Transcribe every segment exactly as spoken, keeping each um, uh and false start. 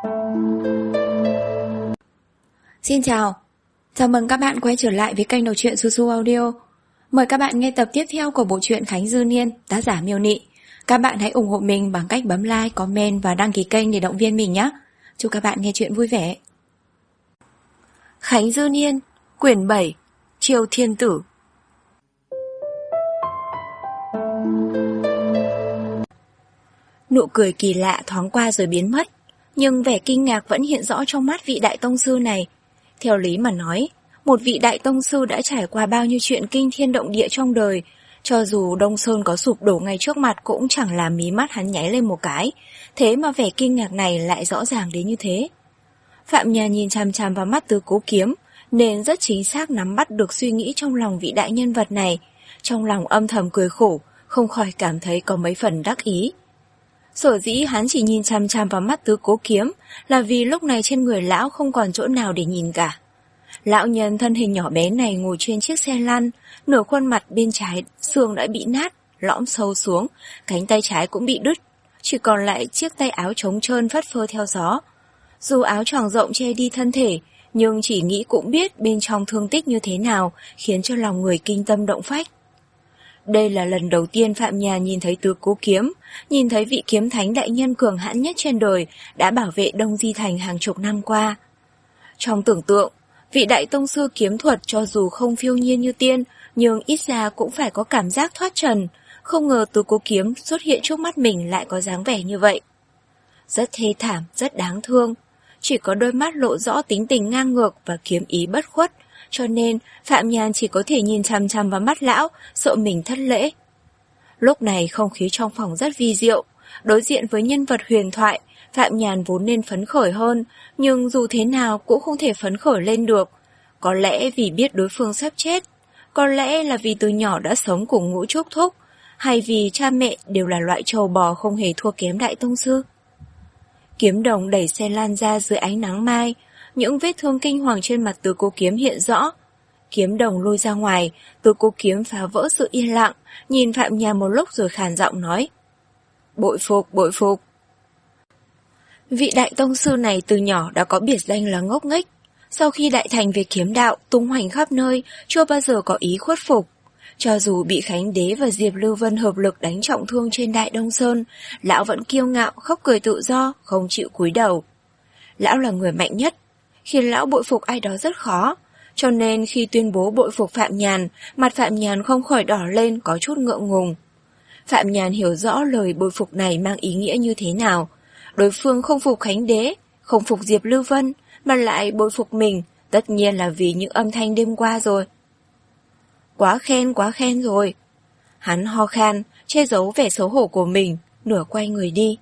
Xin chào, chào mừng các bạn quay trở lại với kênh đọc truyện Su Su Audio. Mời các bạn nghe tập tiếp theo của bộ truyện Khánh Dư Niên, tác giả Miêu Nị. Các bạn hãy ủng hộ mình bằng cách bấm like, comment và đăng ký kênh để động viên mình nhé. Chúc các bạn nghe truyện vui vẻ. Khánh Dư Niên, quyển bảy, Triều Thiên Tử. Nụ cười kỳ lạ thoáng qua rồi biến mất, nhưng vẻ kinh ngạc vẫn hiện rõ trong mắt vị đại tông sư này. Theo lý mà nói, một vị đại tông sư đã trải qua bao nhiêu chuyện kinh thiên động địa trong đời, cho dù Đông Sơn có sụp đổ ngay trước mặt cũng chẳng làm mí mắt hắn nháy lên một cái, thế mà vẻ kinh ngạc này lại rõ ràng đến như thế. Phạm Nhàn nhìn chằm chằm vào mắt Tứ Cố Kiếm, nên rất chính xác nắm bắt được suy nghĩ trong lòng vị đại nhân vật này, trong lòng âm thầm cười khổ, không khỏi cảm thấy có mấy phần đắc ý. Sở dĩ hắn chỉ nhìn chằm chằm vào mắt Tứ Cố Kiếm là vì lúc này trên người lão không còn chỗ nào để nhìn cả. Lão nhân thân hình nhỏ bé này ngồi trên chiếc xe lăn, nửa khuôn mặt bên trái xương đã bị nát, lõm sâu xuống, cánh tay trái cũng bị đứt, chỉ còn lại chiếc tay áo trống trơn phất phơ theo gió. Dù áo choàng rộng che đi thân thể, nhưng chỉ nghĩ cũng biết bên trong thương tích như thế nào, khiến cho lòng người kinh tâm động phách. Đây là lần đầu tiên Phạm Nhàn nhìn thấy Tứ Cố Kiếm, nhìn thấy vị kiếm thánh đại nhân cường hãn nhất trên đời đã bảo vệ Đông Di Thành hàng chục năm qua. Trong tưởng tượng, vị đại tông sư kiếm thuật cho dù không phiêu nhiên như tiên, nhưng ít ra cũng phải có cảm giác thoát trần, không ngờ Tứ Cố Kiếm xuất hiện trước mắt mình lại có dáng vẻ như vậy. Rất thê thảm, rất đáng thương, chỉ có đôi mắt lộ rõ tính tình ngang ngược và kiếm ý bất khuất, cho nên Phạm Nhàn chỉ có thể nhìn chằm chằm vào mắt lão, sợ mình thất lễ. Lúc này không khí trong phòng rất vi diệu, đối diện với nhân vật huyền thoại, Phạm Nhàn vốn nên phấn khởi hơn, nhưng dù thế nào cũng không thể phấn khởi lên được. Có lẽ vì biết đối phương sắp chết, có lẽ là vì từ nhỏ đã sống cùng Ngũ Trúc Thúc, hay vì cha mẹ đều là loại trâu bò không hề thua kém đại tông sư. Kiếm đồng đẩy xe lan ra dưới ánh nắng mai, những vết thương kinh hoàng trên mặt Tứ Cố Kiếm hiện rõ. Kiếm đồng lôi ra ngoài, Tứ Cố Kiếm phá vỡ sự yên lặng, nhìn Phạm Nhàn một lúc rồi khàn giọng nói: Bội phục, bội phục. Vị đại tông sư này từ nhỏ đã có biệt danh là ngốc nghếch. Sau khi đại thành về kiếm đạo, tung hoành khắp nơi, chưa bao giờ có ý khuất phục. Cho dù bị Khánh Đế và Diệp Lưu Vân hợp lực đánh trọng thương trên Đại Đông Sơn, lão vẫn kiêu ngạo, khóc cười tự do, không chịu cúi đầu. Lão là người mạnh nhất, khiến lão bội phục ai đó rất khó, cho nên khi tuyên bố bội phục Phạm Nhàn, mặt Phạm Nhàn không khỏi đỏ lên, có chút ngượng ngùng. Phạm Nhàn hiểu rõ lời bội phục này mang ý nghĩa như thế nào. Đối phương không phục Khánh Đế, không phục Diệp Lưu Vân, mà lại bội phục mình, tất nhiên là vì những âm thanh đêm qua rồi. Quá khen, quá khen rồi. Hắn ho khan, che giấu vẻ xấu hổ của mình, nửa quay người đi.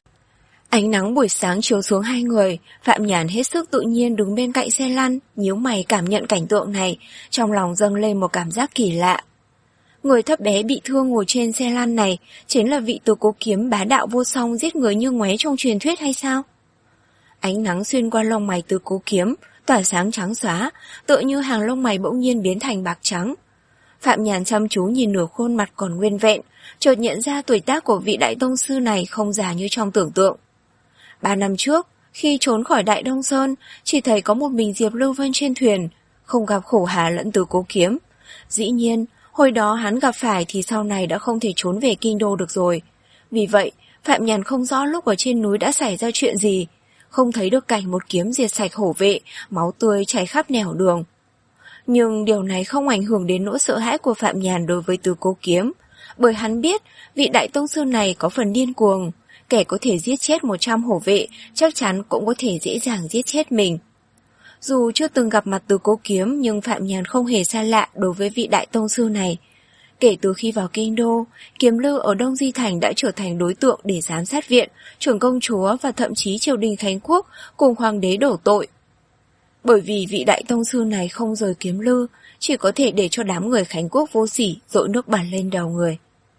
Ánh nắng buổi sáng chiếu xuống hai người, Phạm Nhàn hết sức tự nhiên đứng bên cạnh xe lăn, nhíu mày cảm nhận cảnh tượng này, trong lòng dâng lên một cảm giác kỳ lạ. Người thấp bé bị thương ngồi trên xe lăn này chính là vị Tứ Cố Kiếm bá đạo vô song giết người như ngoé trong truyền thuyết hay sao? Ánh nắng xuyên qua lông mày Tứ Cố Kiếm, tỏa sáng trắng xóa, tựa như hàng lông mày bỗng nhiên biến thành bạc trắng. Phạm Nhàn chăm chú nhìn nửa khuôn mặt còn nguyên vẹn, chợt nhận ra tuổi tác của vị đại tông sư này không già như trong tưởng tượng. Ba năm trước, khi trốn khỏi Đại Đông Sơn, chỉ thấy có một mình Diệp Lưu Vân trên thuyền, không gặp Khổ Hà lẫn Tứ Cố Kiếm. Dĩ nhiên, hồi đó hắn gặp phải thì sau này đã không thể trốn về kinh đô được rồi. Vì vậy, Phạm Nhàn không rõ lúc ở trên núi đã xảy ra chuyện gì, không thấy được cảnh một kiếm diệt sạch hổ vệ, máu tươi chảy khắp nẻo đường. Nhưng điều này không ảnh hưởng đến nỗi sợ hãi của Phạm Nhàn đối với Tứ Cố Kiếm, bởi hắn biết vị đại tông sư này có phần điên cuồng, kẻ có thể giết chết một trăm hổ vệ chắc chắn cũng có thể dễ dàng giết chết mình. Dù chưa từng gặp mặt Tứ Cố Kiếm nhưng Phạm Nhàn không hề xa lạ đối với vị đại tông sư này. Kể từ khi vào kinh đô, Kiếm Lư ở Đông Di Thành đã trở thành đối tượng để giám sát viện, trưởng công chúa và thậm chí triều đình Khánh Quốc cùng hoàng đế đổ tội. Bởi vì vị đại tông sư này không rời Kiếm Lư, chỉ có thể để cho đám người Khánh Quốc vô sỉ dội nước bẩn lên đầu người.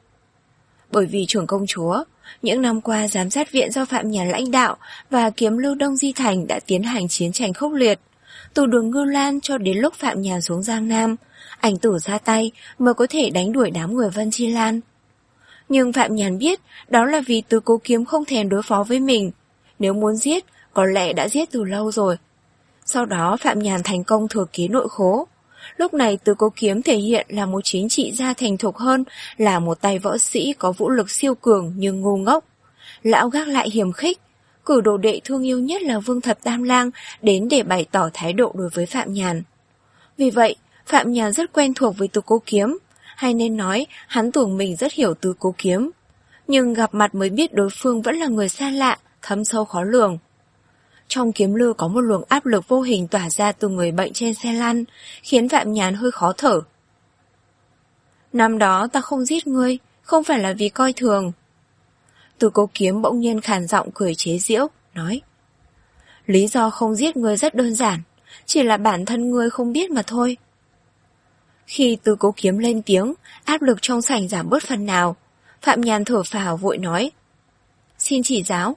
Bởi vì trưởng công chúa, những năm qua giám sát viện do Phạm Nhàn lãnh đạo và Kiếm Lư Đông Di Thành đã tiến hành chiến tranh khốc liệt. Từ đường Ngưu Lan cho đến lúc Phạm Nhàn xuống Giang Nam, Ảnh Tử ra tay mới có thể đánh đuổi đám người Vân Chi Lan. Nhưng Phạm Nhàn biết đó là vì Tứ Cố Kiếm không thèm đối phó với mình. Nếu muốn giết, có lẽ đã giết từ lâu rồi. Sau đó Phạm Nhàn thành công thừa kế nội khố. Lúc này Tứ Cố Kiếm thể hiện là một chính trị gia thành thục hơn là một tay võ sĩ có vũ lực siêu cường nhưng ngu ngốc. Lão gác lại hiềm khích, cử đồ đệ thương yêu nhất là Vương Thập Tam Lang đến để bày tỏ thái độ đối với Phạm Nhàn. Vì vậy, Phạm Nhàn rất quen thuộc với Tứ Cố Kiếm, hay nên nói hắn tưởng mình rất hiểu Tứ Cố Kiếm. Nhưng gặp mặt mới biết đối phương vẫn là người xa lạ, thâm sâu khó lường. Trong kiếm lư có một luồng áp lực vô hình tỏa ra từ người bệnh trên xe lăn, khiến Phạm Nhàn hơi khó thở. Năm đó ta không giết ngươi, không phải là vì coi thường. Tứ Cố Kiếm bỗng nhiên khàn giọng cười chế giễu, nói: lý do không giết ngươi rất đơn giản, chỉ là bản thân ngươi không biết mà thôi. Khi Tứ Cố Kiếm lên tiếng, áp lực trong sảnh giảm bớt phần nào. Phạm Nhàn thở phào vội nói: xin chỉ giáo.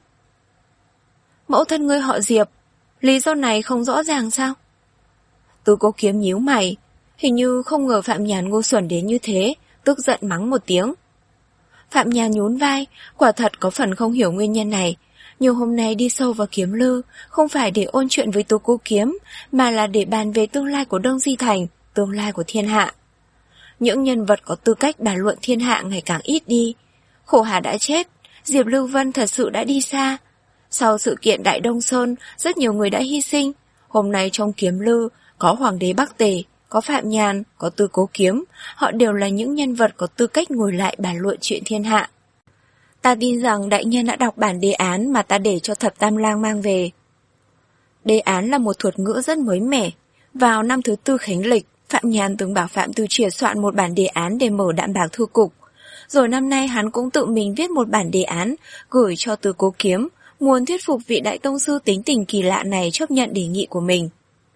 Mẫu thân ngươi họ Diệp, lý do này không rõ ràng sao? Tứ Cố Kiếm nhíu mày, hình như không ngờ Phạm Nhàn ngu xuẩn đến như thế, tức giận mắng một tiếng. Phạm Nhàn nhún vai, quả thật có phần không hiểu nguyên nhân này, nhưng hôm nay đi sâu vào kiếm lư, không phải để ôn chuyện với Tứ Cố Kiếm, mà là để bàn về tương lai của Đông Di Thành, tương lai của thiên hạ. Những nhân vật có tư cách bàn luận thiên hạ ngày càng ít đi. Khổ Hà đã chết, Diệp Lưu Vân thật sự đã đi xa. Sau sự kiện Đại Đông Sơn, rất nhiều người đã hy sinh. Hôm nay trong kiếm lư, có Hoàng đế Bắc Tề, có Phạm Nhàn, có Tứ Cố Kiếm. Họ đều là những nhân vật có tư cách ngồi lại bàn luận chuyện thiên hạ. Ta tin rằng đại nhân đã đọc bản đề án mà ta để cho Thập Tam Lang mang về. Đề án là một thuật ngữ rất mới mẻ. Vào năm thứ tư khánh lịch, Phạm Nhàn từng bảo Phạm Tư Triệt soạn một bản đề án để mở Đạm Bạc Thư Cục. Rồi năm nay hắn cũng tự mình viết một bản đề án, gửi cho Tứ Cố Kiếm, muốn thuyết phục vị đại tông sư tính tình kỳ lạ này chấp nhận đề nghị của mình.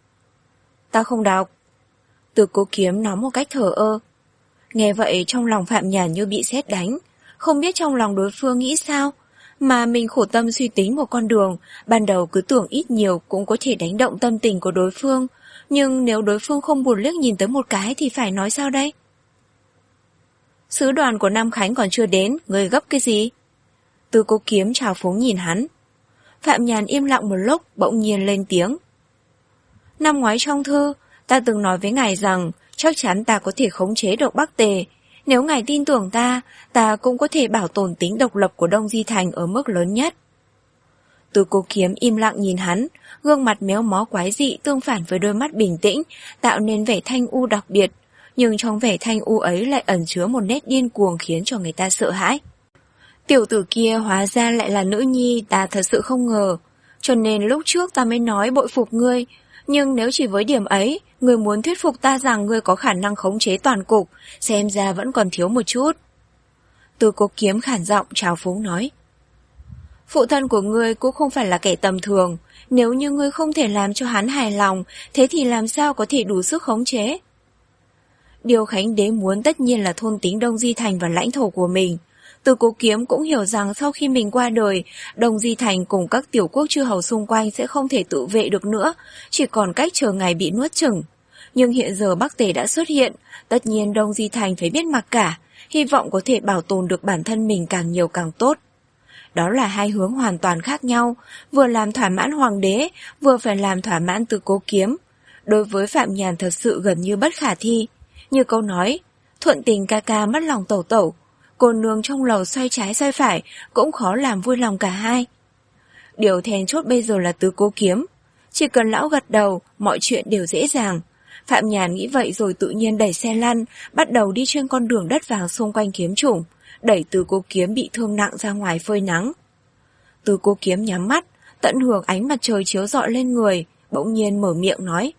Ta không đọc. Tứ Cố Kiếm nói một cách thờ ơ. Nghe vậy trong lòng Phạm Nhàn như bị sét đánh, không biết trong lòng đối phương nghĩ sao, mà mình khổ tâm suy tính một con đường, ban đầu cứ tưởng ít nhiều cũng có thể đánh động tâm tình của đối phương, nhưng nếu đối phương không buồn liếc nhìn tới một cái thì phải nói sao đây? Sứ đoàn của Nam Khánh còn chưa đến, người gấp cái gì? Tứ Cố Kiếm trào phúng nhìn hắn. Phạm Nhàn im lặng một lúc, bỗng nhiên lên tiếng. Năm ngoái trong thư, ta từng nói với ngài rằng chắc chắn ta có thể khống chế được Bắc Tề. Nếu ngài tin tưởng ta, ta cũng có thể bảo tồn tính độc lập của Đông Di Thành ở mức lớn nhất. Tứ Cố Kiếm im lặng nhìn hắn, gương mặt méo mó quái dị tương phản với đôi mắt bình tĩnh, tạo nên vẻ thanh u đặc biệt, nhưng trong vẻ thanh u ấy lại ẩn chứa một nét điên cuồng khiến cho người ta sợ hãi. Tiểu tử kia hóa ra lại là nữ nhi, ta thật sự không ngờ, cho nên lúc trước ta mới nói bội phục ngươi, nhưng nếu chỉ với điểm ấy, ngươi muốn thuyết phục ta rằng ngươi có khả năng khống chế toàn cục, xem ra vẫn còn thiếu một chút. Tứ Cố Kiếm khản giọng trào phúng nói. Phụ thân của ngươi cũng không phải là kẻ tầm thường, nếu như ngươi không thể làm cho hắn hài lòng, thế thì làm sao có thể đủ sức khống chế? Điều Khánh Đế muốn tất nhiên là thôn tính Đông Di Thành và lãnh thổ của mình. Tứ Cố Kiếm cũng hiểu rằng sau khi mình qua đời, Đông Di Thành cùng các tiểu quốc chư hầu xung quanh sẽ không thể tự vệ được nữa, chỉ còn cách chờ ngày bị nuốt chửng. Nhưng hiện giờ Bắc Tề đã xuất hiện, tất nhiên Đông Di Thành phải biết mặc cả, hy vọng có thể bảo tồn được bản thân mình càng nhiều càng tốt. Đó là hai hướng hoàn toàn khác nhau, vừa làm thỏa mãn Hoàng đế, vừa phải làm thỏa mãn Tứ Cố Kiếm. Đối với Phạm Nhàn thật sự gần như bất khả thi. Như câu nói, thuận tình ca ca mất lòng tẩu tẩu, cô nương trong lầu xoay trái xoay phải, cũng khó làm vui lòng cả hai. Điều then chốt bây giờ là Tứ Cố Kiếm. Chỉ cần lão gật đầu, mọi chuyện đều dễ dàng. Phạm Nhàn nghĩ vậy rồi tự nhiên đẩy xe lăn, bắt đầu đi trên con đường đất vàng xung quanh kiếm chủng, đẩy Tứ Cố Kiếm bị thương nặng ra ngoài phơi nắng. Tứ Cố Kiếm nhắm mắt, tận hưởng ánh mặt trời chiếu rọi lên người, bỗng nhiên mở miệng nói.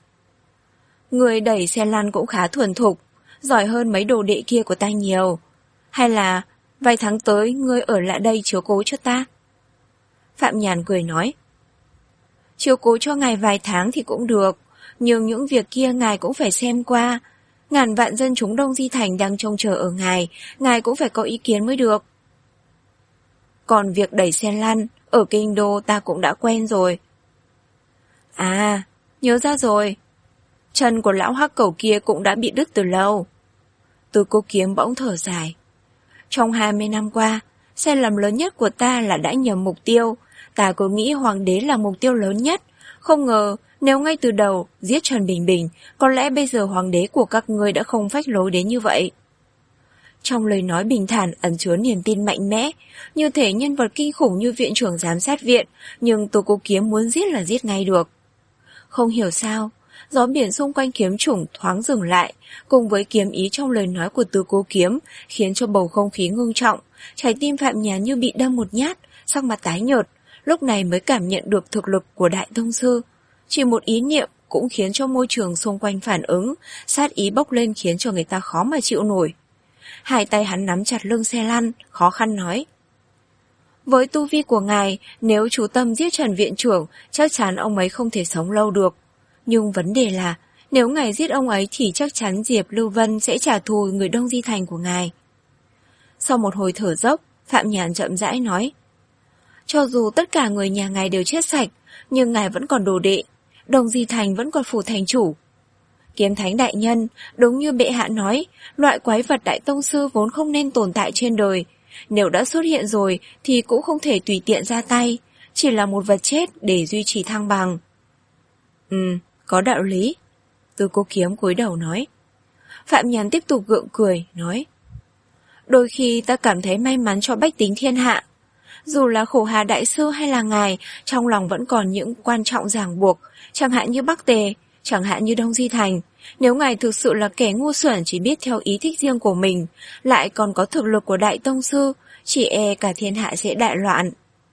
Người đẩy xe lăn cũng khá thuần thục, giỏi hơn mấy đồ đệ kia của ta nhiều. Hay là, vài tháng tới, ngươi ở lại đây chiếu cố cho ta? Phạm Nhàn cười nói. Chiếu cố cho ngài vài tháng thì cũng được, nhưng những việc kia ngài cũng phải xem qua. Ngàn vạn dân chúng Đông Di Thành đang trông chờ ở ngài, ngài cũng phải có ý kiến mới được. Còn việc đẩy xe lăn, ở kinh đô ta cũng đã quen rồi. À, nhớ ra rồi. Chân của lão hắc cẩu kia cũng đã bị đứt từ lâu. Tứ Cố Kiếm bỗng thở dài. Trong hai mươi năm qua, sai lầm lớn nhất của ta là đã nhầm mục tiêu, Ta cứ nghĩ hoàng đế là mục tiêu lớn nhất, không ngờ nếu ngay từ đầu giết Trần Bình Bình, có lẽ bây giờ hoàng đế của các ngươi đã không phách lối đến như vậy. Trong lời nói bình thản ẩn chứa niềm tin mạnh mẽ, như thể nhân vật kinh khủng như viện trưởng giám sát viện, nhưng Tô Cố Kiếm muốn giết là giết ngay được. Không hiểu sao, gió biển xung quanh kiếm chủng thoáng dừng lại, cùng với kiếm ý trong lời nói của Tô Cố Kiếm, khiến cho bầu không khí ngưng trọng, trái tim Phạm Nhàn như bị đâm một nhát, sắc mặt tái nhợt, lúc này mới cảm nhận được thực lực của Đại Tông Sư. Chỉ một ý niệm cũng khiến cho môi trường xung quanh phản ứng, sát ý bốc lên khiến cho người ta khó mà chịu nổi. Hai tay hắn nắm chặt lưng xe lăn, khó khăn nói. Với tu vi của ngài, nếu chú tâm giết Trần Viện Trưởng, chắc chắn ông ấy không thể sống lâu được. Nhưng vấn đề là, nếu ngài giết ông ấy thì chắc chắn Diệp Lưu Vân sẽ trả thù người Đông Di Thành của ngài. Sau một hồi thở dốc, Phạm Nhàn chậm rãi nói. Cho dù tất cả người nhà ngài đều chết sạch, nhưng ngài vẫn còn đồ đệ, Đông Di Thành vẫn còn phủ thành chủ. Kiếm Thánh đại nhân, đúng như bệ hạ nói, loại quái vật Đại Tông Sư vốn không nên tồn tại trên đời. Nếu đã xuất hiện rồi thì cũng không thể tùy tiện ra tay, chỉ là một vật chết để duy trì thăng bằng. Ừ, có đạo lý. Từ Cố Kiếm cúi đầu nói. Phạm Nhàn tiếp tục gượng cười, nói. Đôi khi ta cảm thấy may mắn cho bách tính thiên hạ. Dù là Khổ Hà Đại Sư hay là ngài, trong lòng vẫn còn những quan trọng ràng buộc, chẳng hạn như Bắc Tề, chẳng hạn như Đông Di Thành. Nếu ngài thực sự là kẻ ngu xuẩn chỉ biết theo ý thích riêng của mình, lại còn có thực lực của Đại Tông Sư, chỉ e cả thiên hạ sẽ đại loạn.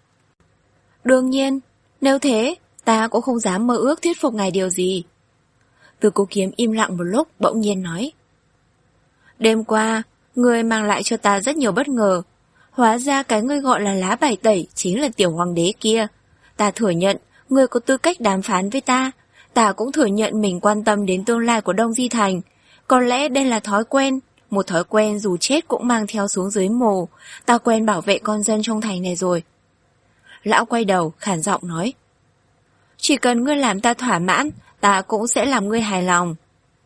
Đương nhiên, nếu thế, ta cũng không dám mơ ước thuyết phục ngài điều gì. Từ Cố Kiếm im lặng một lúc, bỗng nhiên nói. Đêm qua, ngươi mang lại cho ta rất nhiều bất ngờ. Hóa ra cái ngươi gọi là lá bài tẩy chính là tiểu hoàng đế kia. Ta thừa nhận, ngươi có tư cách đàm phán với ta. Ta cũng thừa nhận mình quan tâm đến tương lai của Đông Di Thành. Có lẽ đây là thói quen, một thói quen dù chết cũng mang theo xuống dưới mồ. Ta quen bảo vệ con dân trong thành này rồi. Lão quay đầu, khản giọng nói. Chỉ cần ngươi làm ta thỏa mãn, ta cũng sẽ làm ngươi hài lòng.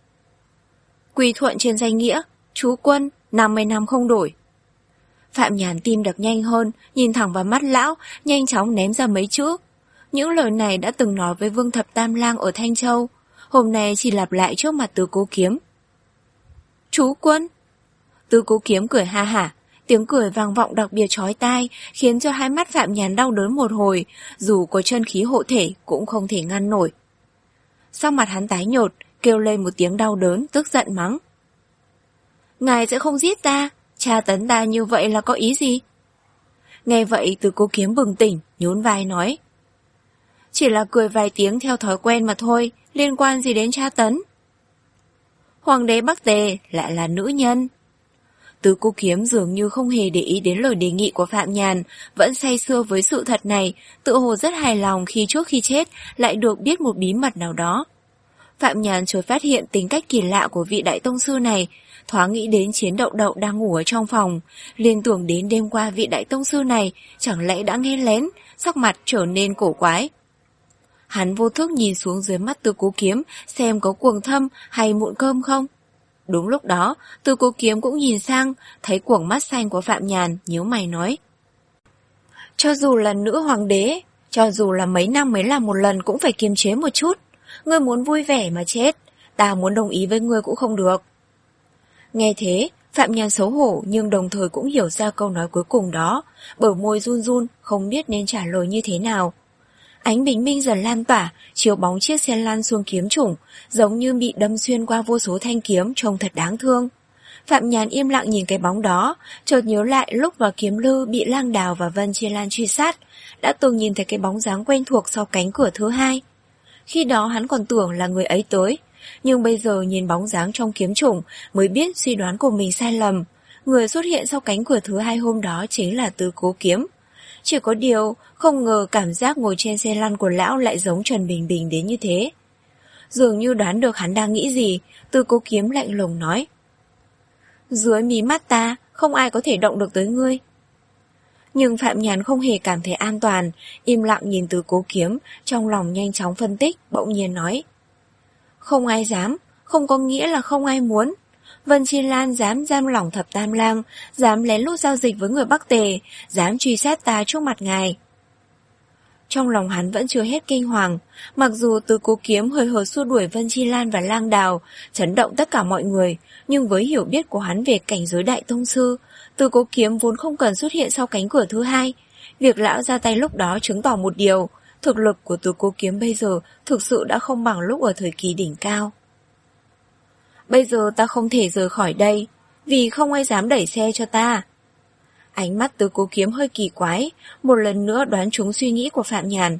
Quy thuận trên danh nghĩa, chú quân, năm mươi năm không đổi. Phạm Nhàn tim đập nhanh hơn, nhìn thẳng vào mắt lão, nhanh chóng ném ra mấy chữ. Những lời này đã từng nói với Vương Thập Tam Lang ở Thanh Châu, hôm nay chỉ lặp lại trước mặt Từ Cố Kiếm. Chú quân? Từ Cố Kiếm cười ha hả, tiếng cười vang vọng đặc biệt chói tai, khiến cho hai mắt Phạm Nhàn đau đớn một hồi, dù có chân khí hộ thể cũng không thể ngăn nổi. Sắc mặt hắn tái nhợt, kêu lên một tiếng đau đớn, tức giận mắng. Ngài sẽ không giết ta, tra tấn ta như vậy là có ý gì? Nghe vậy Từ Cố Kiếm bừng tỉnh, nhún vai nói. Chỉ là cười vài tiếng theo thói quen mà thôi, liên quan gì đến tra tấn? Hoàng đế Bắc Tề lại là nữ nhân. Từ Cố Kiếm dường như không hề để ý đến lời đề nghị của Phạm Nhàn, vẫn say sưa với sự thật này, tự hồ rất hài lòng khi trước khi chết lại được biết một bí mật nào đó. Phạm Nhàn chợt phát hiện tính cách kỳ lạ của vị Đại Tông Sư này, thoáng nghĩ đến Chiến Đậu Đậu đang ngủ ở trong phòng, liên tưởng đến đêm qua vị Đại Tông Sư này chẳng lẽ đã nghe lén, sắc mặt trở nên cổ quái. Hắn vô thức nhìn xuống dưới mắt Từ Cố Kiếm xem có cuồng thâm hay mụn cơm không. Đúng lúc đó, Từ Cố Kiếm cũng nhìn sang, thấy cuồng mắt xanh của Phạm Nhàn, nhíu mày nói. Cho dù là nữ hoàng đế, cho dù là mấy năm mới làm một lần cũng phải kiềm chế một chút. Ngươi muốn vui vẻ mà chết, ta muốn đồng ý với ngươi cũng không được. Nghe thế, Phạm Nhàn xấu hổ nhưng đồng thời cũng hiểu ra câu nói cuối cùng đó, bờ môi run run, không biết nên trả lời như thế nào. Ánh bình minh dần lan tỏa, chiếu bóng chiếc xe lăn xuống kiếm chủng, giống như bị đâm xuyên qua vô số thanh kiếm, trông thật đáng thương. Phạm Nhàn im lặng nhìn cái bóng đó, chợt nhớ lại lúc vào Kiếm Lư bị Lang Đào và Vân Chi Lan truy sát, đã từng nhìn thấy cái bóng dáng quen thuộc sau cánh cửa thứ hai. Khi đó hắn còn tưởng là người ấy tới, nhưng bây giờ nhìn bóng dáng trong kiếm chủng mới biết suy đoán của mình sai lầm. Người xuất hiện sau cánh cửa thứ hai hôm đó chính là Từ Cố Kiếm. Chỉ có điều, không ngờ cảm giác ngồi trên xe lăn của lão lại giống Trần Bình Bình đến như thế. Dường như đoán được hắn đang nghĩ gì, Từ Cố Kiếm lạnh lùng nói. Dưới mí mắt ta, không ai có thể động được tới ngươi. Nhưng Phạm Nhàn không hề cảm thấy an toàn, im lặng nhìn Từ Cố Kiếm, trong lòng nhanh chóng phân tích, bỗng nhiên nói. Không ai dám, không có nghĩa là không ai muốn. Vân Chi Lan dám giam lỏng Thập Tam Lang, dám lén lút giao dịch với người Bắc Tề, dám truy sát ta trước mặt ngài. Trong lòng hắn vẫn chưa hết kinh hoàng, mặc dù Tứ Cố Kiếm hơi hợt xua đuổi Vân Chi Lan và Lang Đào, chấn động tất cả mọi người, nhưng với hiểu biết của hắn về cảnh giới đại tông sư, Tứ Cố Kiếm vốn không cần xuất hiện sau cánh cửa thứ hai. Việc lão ra tay lúc đó chứng tỏ một điều, thực lực của Tứ Cố Kiếm bây giờ thực sự đã không bằng lúc ở thời kỳ đỉnh cao. Bây giờ ta không thể rời khỏi đây, vì không ai dám đẩy xe cho ta. Ánh mắt Tứ Cố Kiếm hơi kỳ quái, một lần nữa đoán trúng suy nghĩ của Phạm Nhàn.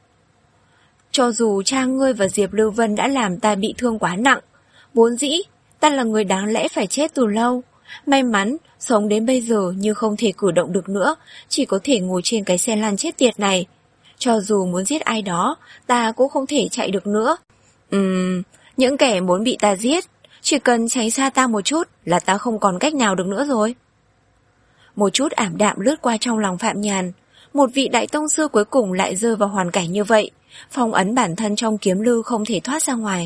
Cho dù cha ngươi và Diệp Lưu Vân đã làm ta bị thương quá nặng, vốn dĩ ta là người đáng lẽ phải chết từ lâu. May mắn, sống đến bây giờ nhưng không thể cử động được nữa, chỉ có thể ngồi trên cái xe lăn chết tiệt này. Cho dù muốn giết ai đó, ta cũng không thể chạy được nữa. Ừm, những kẻ muốn bị ta giết, chỉ cần tránh xa ta một chút là ta không còn cách nào được nữa rồi. Một chút ảm đạm lướt qua trong lòng Phạm Nhàn, một vị đại tông sư cuối cùng lại rơi vào hoàn cảnh như vậy, phong ấn bản thân trong kiếm lưu không thể thoát ra ngoài.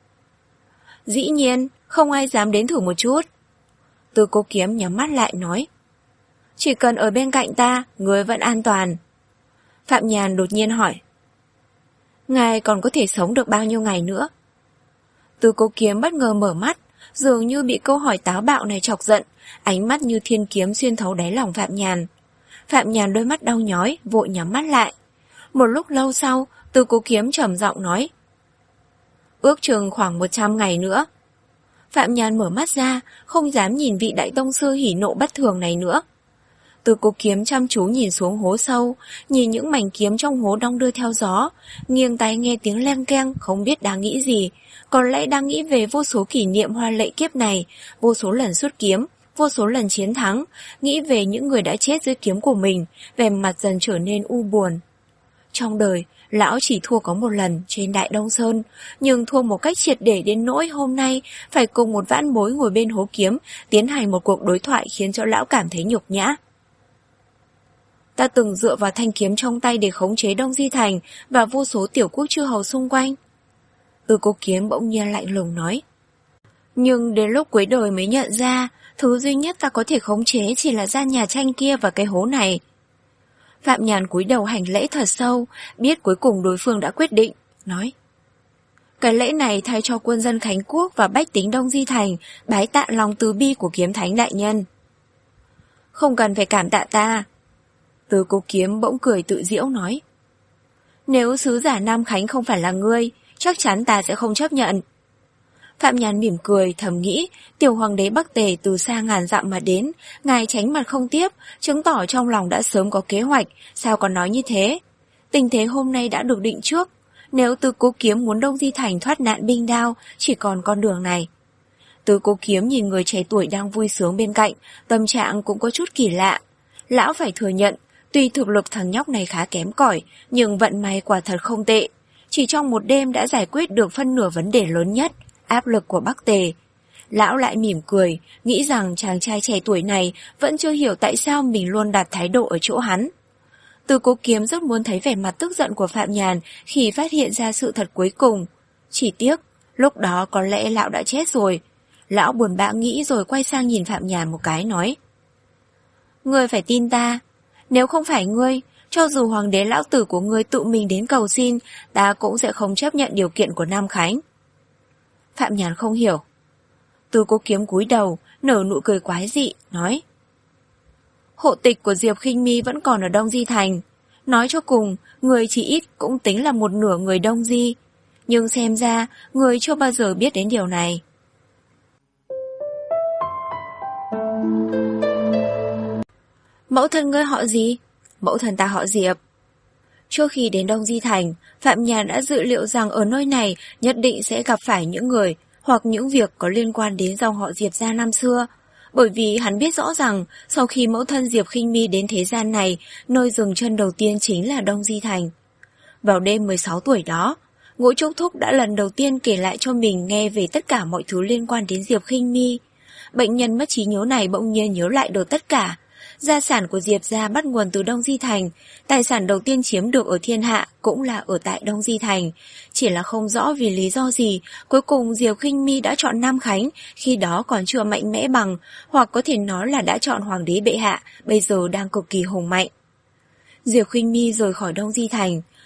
Dĩ nhiên, không ai dám đến thử một chút. Tứ Cố Kiếm nhắm mắt lại nói, chỉ cần ở bên cạnh ta, ngươi vẫn an toàn. Phạm Nhàn đột nhiên hỏi, ngài còn có thể sống được bao nhiêu ngày nữa? Tứ Cố Kiếm bất ngờ mở mắt, dường như bị câu hỏi táo bạo này chọc giận, ánh mắt như thiên kiếm xuyên thấu đáy lòng Phạm Nhàn. Phạm Nhàn đôi mắt đau nhói, vội nhắm mắt lại. Một lúc lâu sau, Tứ Cố Kiếm trầm giọng nói, ước chừng khoảng một trăm ngày nữa. Phạm Nhàn mở mắt ra, không dám nhìn vị đại tông sư hỉ nộ bất thường này nữa. Tứ Cố Kiếm chăm chú nhìn xuống hố sâu, nhìn những mảnh kiếm trong hố đong đưa theo gió, nghiêng tai nghe tiếng leng keng, không biết đang nghĩ gì, có lẽ đang nghĩ về vô số kỷ niệm hoa lệ kiếp này, vô số lần xuất kiếm, vô số lần chiến thắng, nghĩ về những người đã chết dưới kiếm của mình, vẻ mặt dần trở nên u buồn. Trong đời, lão chỉ thua có một lần trên Đại Đông Sơn, nhưng thua một cách triệt để đến nỗi hôm nay phải cùng một vãn bối ngồi bên hố kiếm, tiến hành một cuộc đối thoại khiến cho lão cảm thấy nhục nhã. Ta từng dựa vào thanh kiếm trong tay để khống chế Đông Di Thành và vô số tiểu quốc chư hầu xung quanh. Tứ Cố Kiếm bỗng nhiên lạnh lùng nói, nhưng đến lúc cuối đời mới nhận ra, thứ duy nhất ta có thể khống chế chỉ là gian nhà tranh kia và cái hố này. Phạm Nhàn cúi đầu hành lễ thật sâu, biết cuối cùng đối phương đã quyết định, nói, cái lễ này thay cho quân dân Khánh Quốc và bách tính Đông Di Thành bái tạ lòng từ bi của Kiếm Thánh đại nhân. Không cần phải cảm tạ ta. Tứ Cố Kiếm bỗng cười tự giễu nói, nếu sứ giả Nam Khánh không phải là ngươi, chắc chắn ta sẽ không chấp nhận. Phạm Nhàn mỉm cười, thầm nghĩ, tiểu hoàng đế Bắc Tề từ xa ngàn dặm mà đến, ngài tránh mặt không tiếp, chứng tỏ trong lòng đã sớm có kế hoạch, sao còn nói như thế. Tình thế hôm nay đã được định trước, nếu Tứ Cố Kiếm muốn Đông Di Thành thoát nạn binh đao, chỉ còn con đường này. Tứ Cố Kiếm nhìn người trẻ tuổi đang vui sướng bên cạnh, tâm trạng cũng có chút kỳ lạ. Lão phải thừa nhận, tuy thực lực thằng nhóc này khá kém cỏi, nhưng vận may quả thật không tệ. Chỉ trong một đêm đã giải quyết được phân nửa vấn đề lớn nhất, áp lực của Bắc Tề. Lão lại mỉm cười, nghĩ rằng chàng trai trẻ tuổi này vẫn chưa hiểu tại sao mình luôn đặt thái độ ở chỗ hắn. Tứ Cố Kiếm rất muốn thấy vẻ mặt tức giận của Phạm Nhàn khi phát hiện ra sự thật cuối cùng. Chỉ tiếc, lúc đó có lẽ lão đã chết rồi. Lão buồn bã nghĩ rồi quay sang nhìn Phạm Nhàn một cái nói, ngươi phải tin ta, nếu không phải ngươi, cho dù hoàng đế lão tử của ngươi tự mình đến cầu xin, ta cũng sẽ không chấp nhận điều kiện của Nam Khánh. Phạm Nhàn không hiểu. Tứ Cố Kiếm cúi đầu, nở nụ cười quái dị, nói, hộ tịch của Diệp Khinh Mi vẫn còn ở Đông Di Thành. Nói cho cùng, người chỉ ít cũng tính là một nửa người Đông Di. Nhưng xem ra, người chưa bao giờ biết đến điều này. Mẫu thân ngươi họ gì? Mẫu thân ta họ Diệp. Trước khi đến Đông Di Thành, Phạm Nhàn đã dự liệu rằng ở nơi này nhất định sẽ gặp phải những người hoặc những việc có liên quan đến dòng họ Diệp gia năm xưa. Bởi vì hắn biết rõ rằng sau khi mẫu thân Diệp Khinh Mi đến thế gian này, nơi dừng chân đầu tiên chính là Đông Di Thành. Vào đêm mười sáu tuổi đó, Ngũ Trúc Thúc đã lần đầu tiên kể lại cho mình nghe về tất cả mọi thứ liên quan đến Diệp Khinh Mi. Bệnh nhân mất trí nhớ này bỗng nhiên nhớ lại được tất cả. Gia sản của Diệp gia bắt nguồn từ Đông Di Thành, tài sản đầu tiên chiếm được ở thiên hạ cũng là ở tại Đông Di Thành. Chỉ là không rõ vì lý do gì, cuối cùng Diệp Khinh Mi đã chọn Nam Khánh, khi đó còn chưa mạnh mẽ bằng, hoặc có thể nói là đã chọn hoàng đế bệ hạ, bây giờ đang cực kỳ hùng mạnh. Diệp Khinh Mi rời khỏi Đông Di Thành,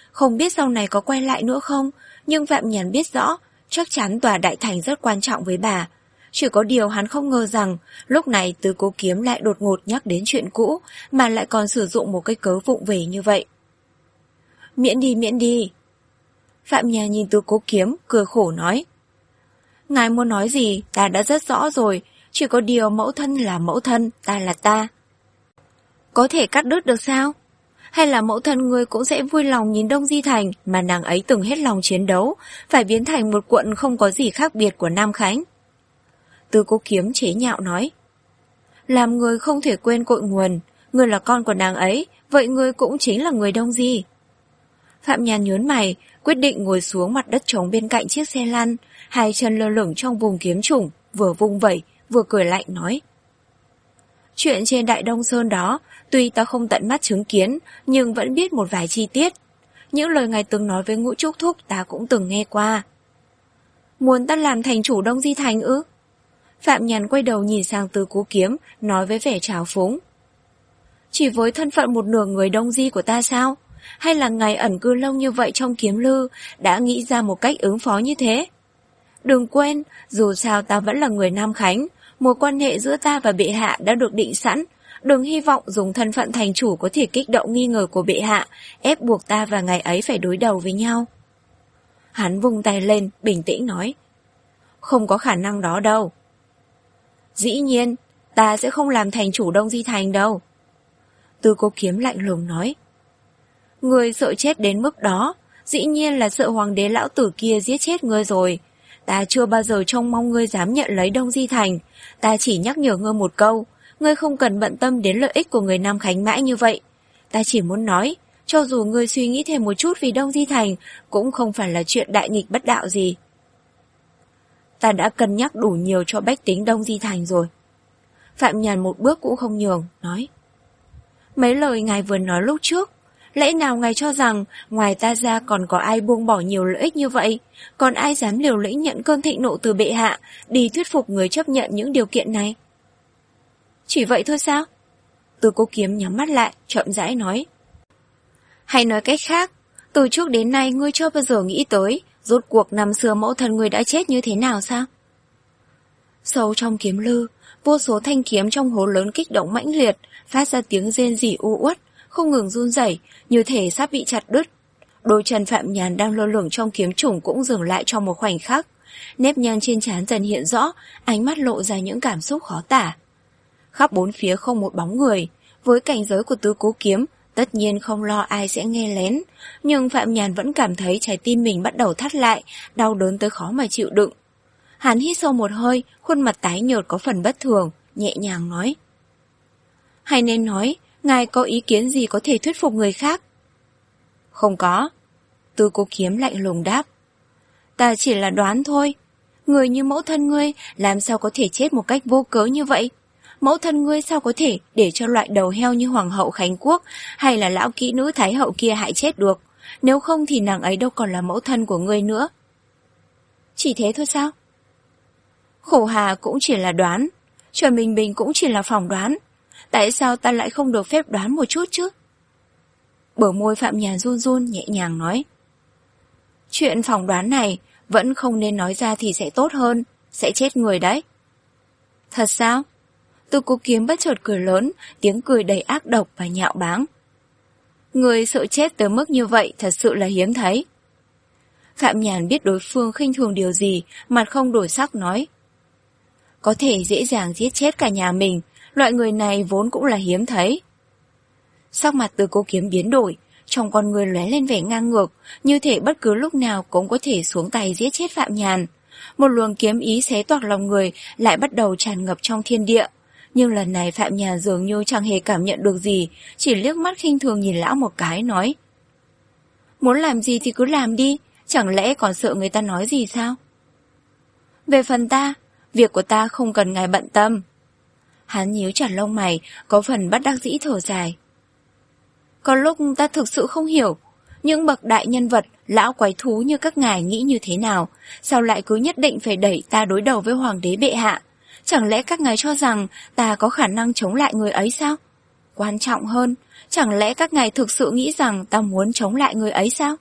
Không biết sau này có quay lại nữa không, nhưng Phạm Nhàn biết rõ, chắc chắn tòa đại thành rất quan trọng với bà. Chỉ có điều hắn không ngờ rằng, lúc này Tứ Cố Kiếm lại đột ngột nhắc đến chuyện cũ, mà lại còn sử dụng một cái cớ vụng về như vậy. Miễn đi, miễn đi. Phạm Nhàn nhìn Tứ Cố Kiếm, cười khổ nói. Ngài muốn nói gì, ta đã rất rõ rồi, chỉ có điều mẫu thân là mẫu thân, ta là ta. Có thể cắt đứt được sao? Hay là mẫu thân ngươi cũng sẽ vui lòng nhìn Đông Di Thành mà nàng ấy từng hết lòng chiến đấu, phải biến thành một quận không có gì khác biệt của Nam Khánh? Tứ Cố Kiếm chế nhạo nói. Làm người không thể quên cội nguồn, ngươi là con của nàng ấy, vậy ngươi cũng chính là người Đông Di. Phạm Nhàn nhớn mày, quyết định ngồi xuống mặt đất trống bên cạnh chiếc xe lăn, hai chân lơ lửng trong vùng kiếm chủng, vừa vung vẩy, vừa cười lạnh nói. Chuyện trên Đại Đông Sơn đó, tuy ta không tận mắt chứng kiến, nhưng vẫn biết một vài chi tiết. Những lời ngài từng nói với Ngũ Trúc Thúc ta cũng từng nghe qua. Muốn ta làm thành chủ Đông Di Thành ư? Phạm Nhàn quay đầu nhìn sang Tứ Cố Kiếm, nói với vẻ trào phúng. Chỉ với thân phận một nửa người Đông Di của ta sao? Hay là ngài ẩn cư lâu như vậy trong kiếm lư, đã nghĩ ra một cách ứng phó như thế? Đừng quên, dù sao ta vẫn là người Nam Khánh, mối quan hệ giữa ta và bệ hạ đã được định sẵn, đừng hy vọng dùng thân phận thành chủ có thể kích động nghi ngờ của bệ hạ, ép buộc ta và ngài ấy phải đối đầu với nhau. Hắn vung tay lên, bình tĩnh nói. Không có khả năng đó đâu. Dĩ nhiên, ta sẽ không làm thành chủ Đông Di Thành đâu. Tứ Cố Kiếm lạnh lùng nói. Ngươi sợ chết đến mức đó, dĩ nhiên là sợ hoàng đế lão tử kia giết chết ngươi rồi. Ta chưa bao giờ trông mong ngươi dám nhận lấy Đông Di Thành, ta chỉ nhắc nhở ngươi một câu, ngươi không cần bận tâm đến lợi ích của người Nam Khánh mãi như vậy. Ta chỉ muốn nói, cho dù ngươi suy nghĩ thêm một chút vì Đông Di Thành, cũng không phải là chuyện đại nghịch bất đạo gì. Ta đã cân nhắc đủ nhiều cho bách tính Đông Di Thành rồi. Phạm Nhàn một bước cũng không nhường, nói. Mấy lời ngài vừa nói lúc trước, lẽ nào ngài cho rằng ngoài ta ra còn có ai buông bỏ nhiều lợi ích như vậy? Còn ai dám liều lĩnh nhận cơn thịnh nộ từ bệ hạ, đi thuyết phục người chấp nhận những điều kiện này? Chỉ vậy thôi sao? Tứ Cố Kiếm nhắm mắt lại, chậm rãi nói. Hay nói cách khác, từ trước đến nay ngươi chưa bao giờ nghĩ tới, rốt cuộc năm xưa mẫu thân ngươi đã chết như thế nào sao? Sâu trong kiếm lư, vô số thanh kiếm trong hố lớn kích động mãnh liệt, phát ra tiếng rên rỉ u uất, không ngừng run rẩy, như thể sắp bị chặt đứt. Đôi chân Phạm Nhàn đang lơ lửng trong kiếm chủng cũng dừng lại trong một khoảnh khắc. Nếp nhăn trên trán dần hiện rõ, ánh mắt lộ ra những cảm xúc khó tả. Khắp bốn phía không một bóng người, với cảnh giới của Tứ Cố Kiếm, tất nhiên không lo ai sẽ nghe lén, nhưng Phạm Nhàn vẫn cảm thấy trái tim mình bắt đầu thắt lại, đau đớn tới khó mà chịu đựng. Hắn hít sâu một hơi, khuôn mặt tái nhợt có phần bất thường, nhẹ nhàng nói. Hay nên nói, ngài có ý kiến gì có thể thuyết phục người khác? Không có. Tứ Cố Kiếm lạnh lùng đáp. Ta chỉ là đoán thôi. Người như mẫu thân ngươi làm sao có thể chết một cách vô cớ như vậy? Mẫu thân ngươi sao có thể để cho loại đầu heo như Hoàng hậu Khánh Quốc hay là lão kỹ nữ Thái hậu kia hại chết được? Nếu không thì nàng ấy đâu còn là mẫu thân của ngươi nữa. Chỉ thế thôi sao? Khổ Hà cũng chỉ là đoán, Trần Bình Bình cũng chỉ là phỏng đoán. Tại sao ta lại không được phép đoán một chút chứ? Bờ môi Phạm Nhàn run run nhẹ nhàng nói. Chuyện phỏng đoán này vẫn không nên nói ra thì sẽ tốt hơn, sẽ chết người đấy. Thật sao? Tứ Cố Kiếm bất chợt cười lớn, tiếng cười đầy ác độc và nhạo báng. Người sợ chết tới mức như vậy thật sự là hiếm thấy. Phạm Nhàn biết đối phương khinh thường điều gì, mặt không đổi sắc nói. Có thể dễ dàng giết chết cả nhà mình, loại người này vốn cũng là hiếm thấy. Sắc mặt Tứ Cố Kiếm biến đổi, trong con người lóe lên vẻ ngang ngược, như thể bất cứ lúc nào cũng có thể xuống tay giết chết Phạm Nhàn. Một luồng kiếm ý xé toạc lòng người lại bắt đầu tràn ngập trong thiên địa. Nhưng lần này Phạm Nhàn dường như chẳng hề cảm nhận được gì, chỉ liếc mắt khinh thường nhìn lão một cái nói. Muốn làm gì thì cứ làm đi, chẳng lẽ còn sợ người ta nói gì sao? Về phần ta, việc của ta không cần ngài bận tâm. Hắn nhíu chặt lông mày, có phần bất đắc dĩ thở dài. Có lúc ta thực sự không hiểu, những bậc đại nhân vật, lão quái thú như các ngài nghĩ như thế nào, sao lại cứ nhất định phải đẩy ta đối đầu với hoàng đế bệ hạ? Chẳng lẽ các ngài cho rằng ta có khả năng chống lại người ấy sao? quan trọng hơn. Chẳng lẽ các ngài thực sự nghĩ rằng ta muốn chống lại người ấy sao?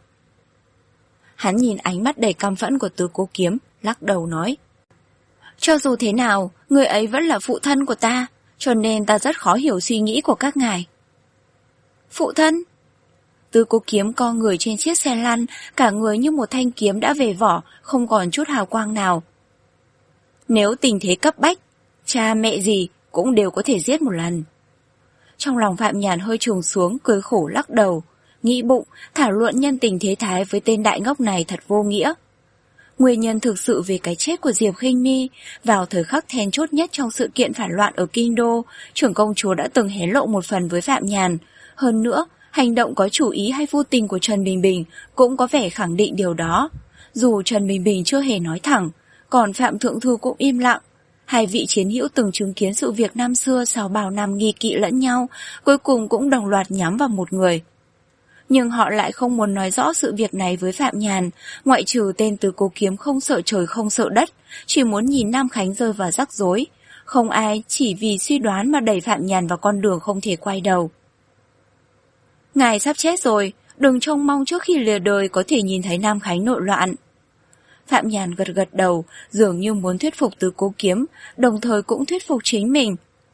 Hắn nhìn ánh mắt đầy căm phẫn của Tứ Cố Kiếm, lắc đầu nói. Cho dù thế nào, người ấy vẫn là phụ thân của ta, cho nên ta rất khó hiểu suy nghĩ của các ngài. Phụ thân? Tứ Cố Kiếm co người trên chiếc xe lăn, cả người như một thanh kiếm đã về vỏ, không còn chút hào quang nào. Nếu tình thế cấp bách, cha mẹ gì cũng đều có thể giết một lần. Trong lòng Phạm Nhàn hơi trùng xuống, cười khổ lắc đầu, nghĩ bụng, thảo luận nhân tình thế thái với tên đại ngốc này thật vô nghĩa. Nguyên nhân thực sự về cái chết của Diệp Khinh Mi, vào thời khắc then chốt nhất trong sự kiện phản loạn ở Kinh Đô, trưởng công chúa đã từng hé lộ một phần với Phạm Nhàn. Hơn nữa, hành động có chủ ý hay vô tình của Trần Bình Bình cũng có vẻ khẳng định điều đó. Dù Trần Bình Bình chưa hề nói thẳng, còn Phạm Thượng Thư cũng im lặng. Hai vị chiến hữu từng chứng kiến sự việc năm xưa sau bao năm nghi kỵ lẫn nhau, cuối cùng cũng đồng loạt nhắm vào một người. Nhưng họ lại không muốn nói rõ sự việc này với Phạm Nhàn, ngoại trừ tên Tứ Cố Kiếm không sợ trời không sợ đất, chỉ muốn nhìn Nam Khánh rơi vào rắc rối. Không ai chỉ vì suy đoán mà đẩy Phạm Nhàn vào con đường không thể quay đầu. Ngài sắp chết rồi, đừng trông mong trước khi lìa đời có thể nhìn thấy Nam Khánh nội loạn. Phạm Nhàn gật gật đầu, dường như muốn thuyết phục Tứ Cố Kiếm, đồng thời cũng thuyết phục chính mình.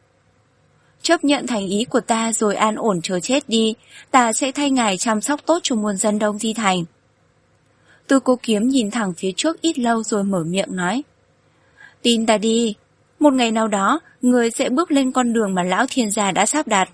Chấp nhận thành ý của ta rồi an ổn chờ chết đi, ta sẽ thay ngài chăm sóc tốt cho muôn dân Đông Di Thành. Tứ Cố Kiếm nhìn thẳng phía trước ít lâu rồi mở miệng nói. Tin ta đi, một ngày nào đó, người sẽ bước lên con đường mà lão thiên gia đã sắp đặt.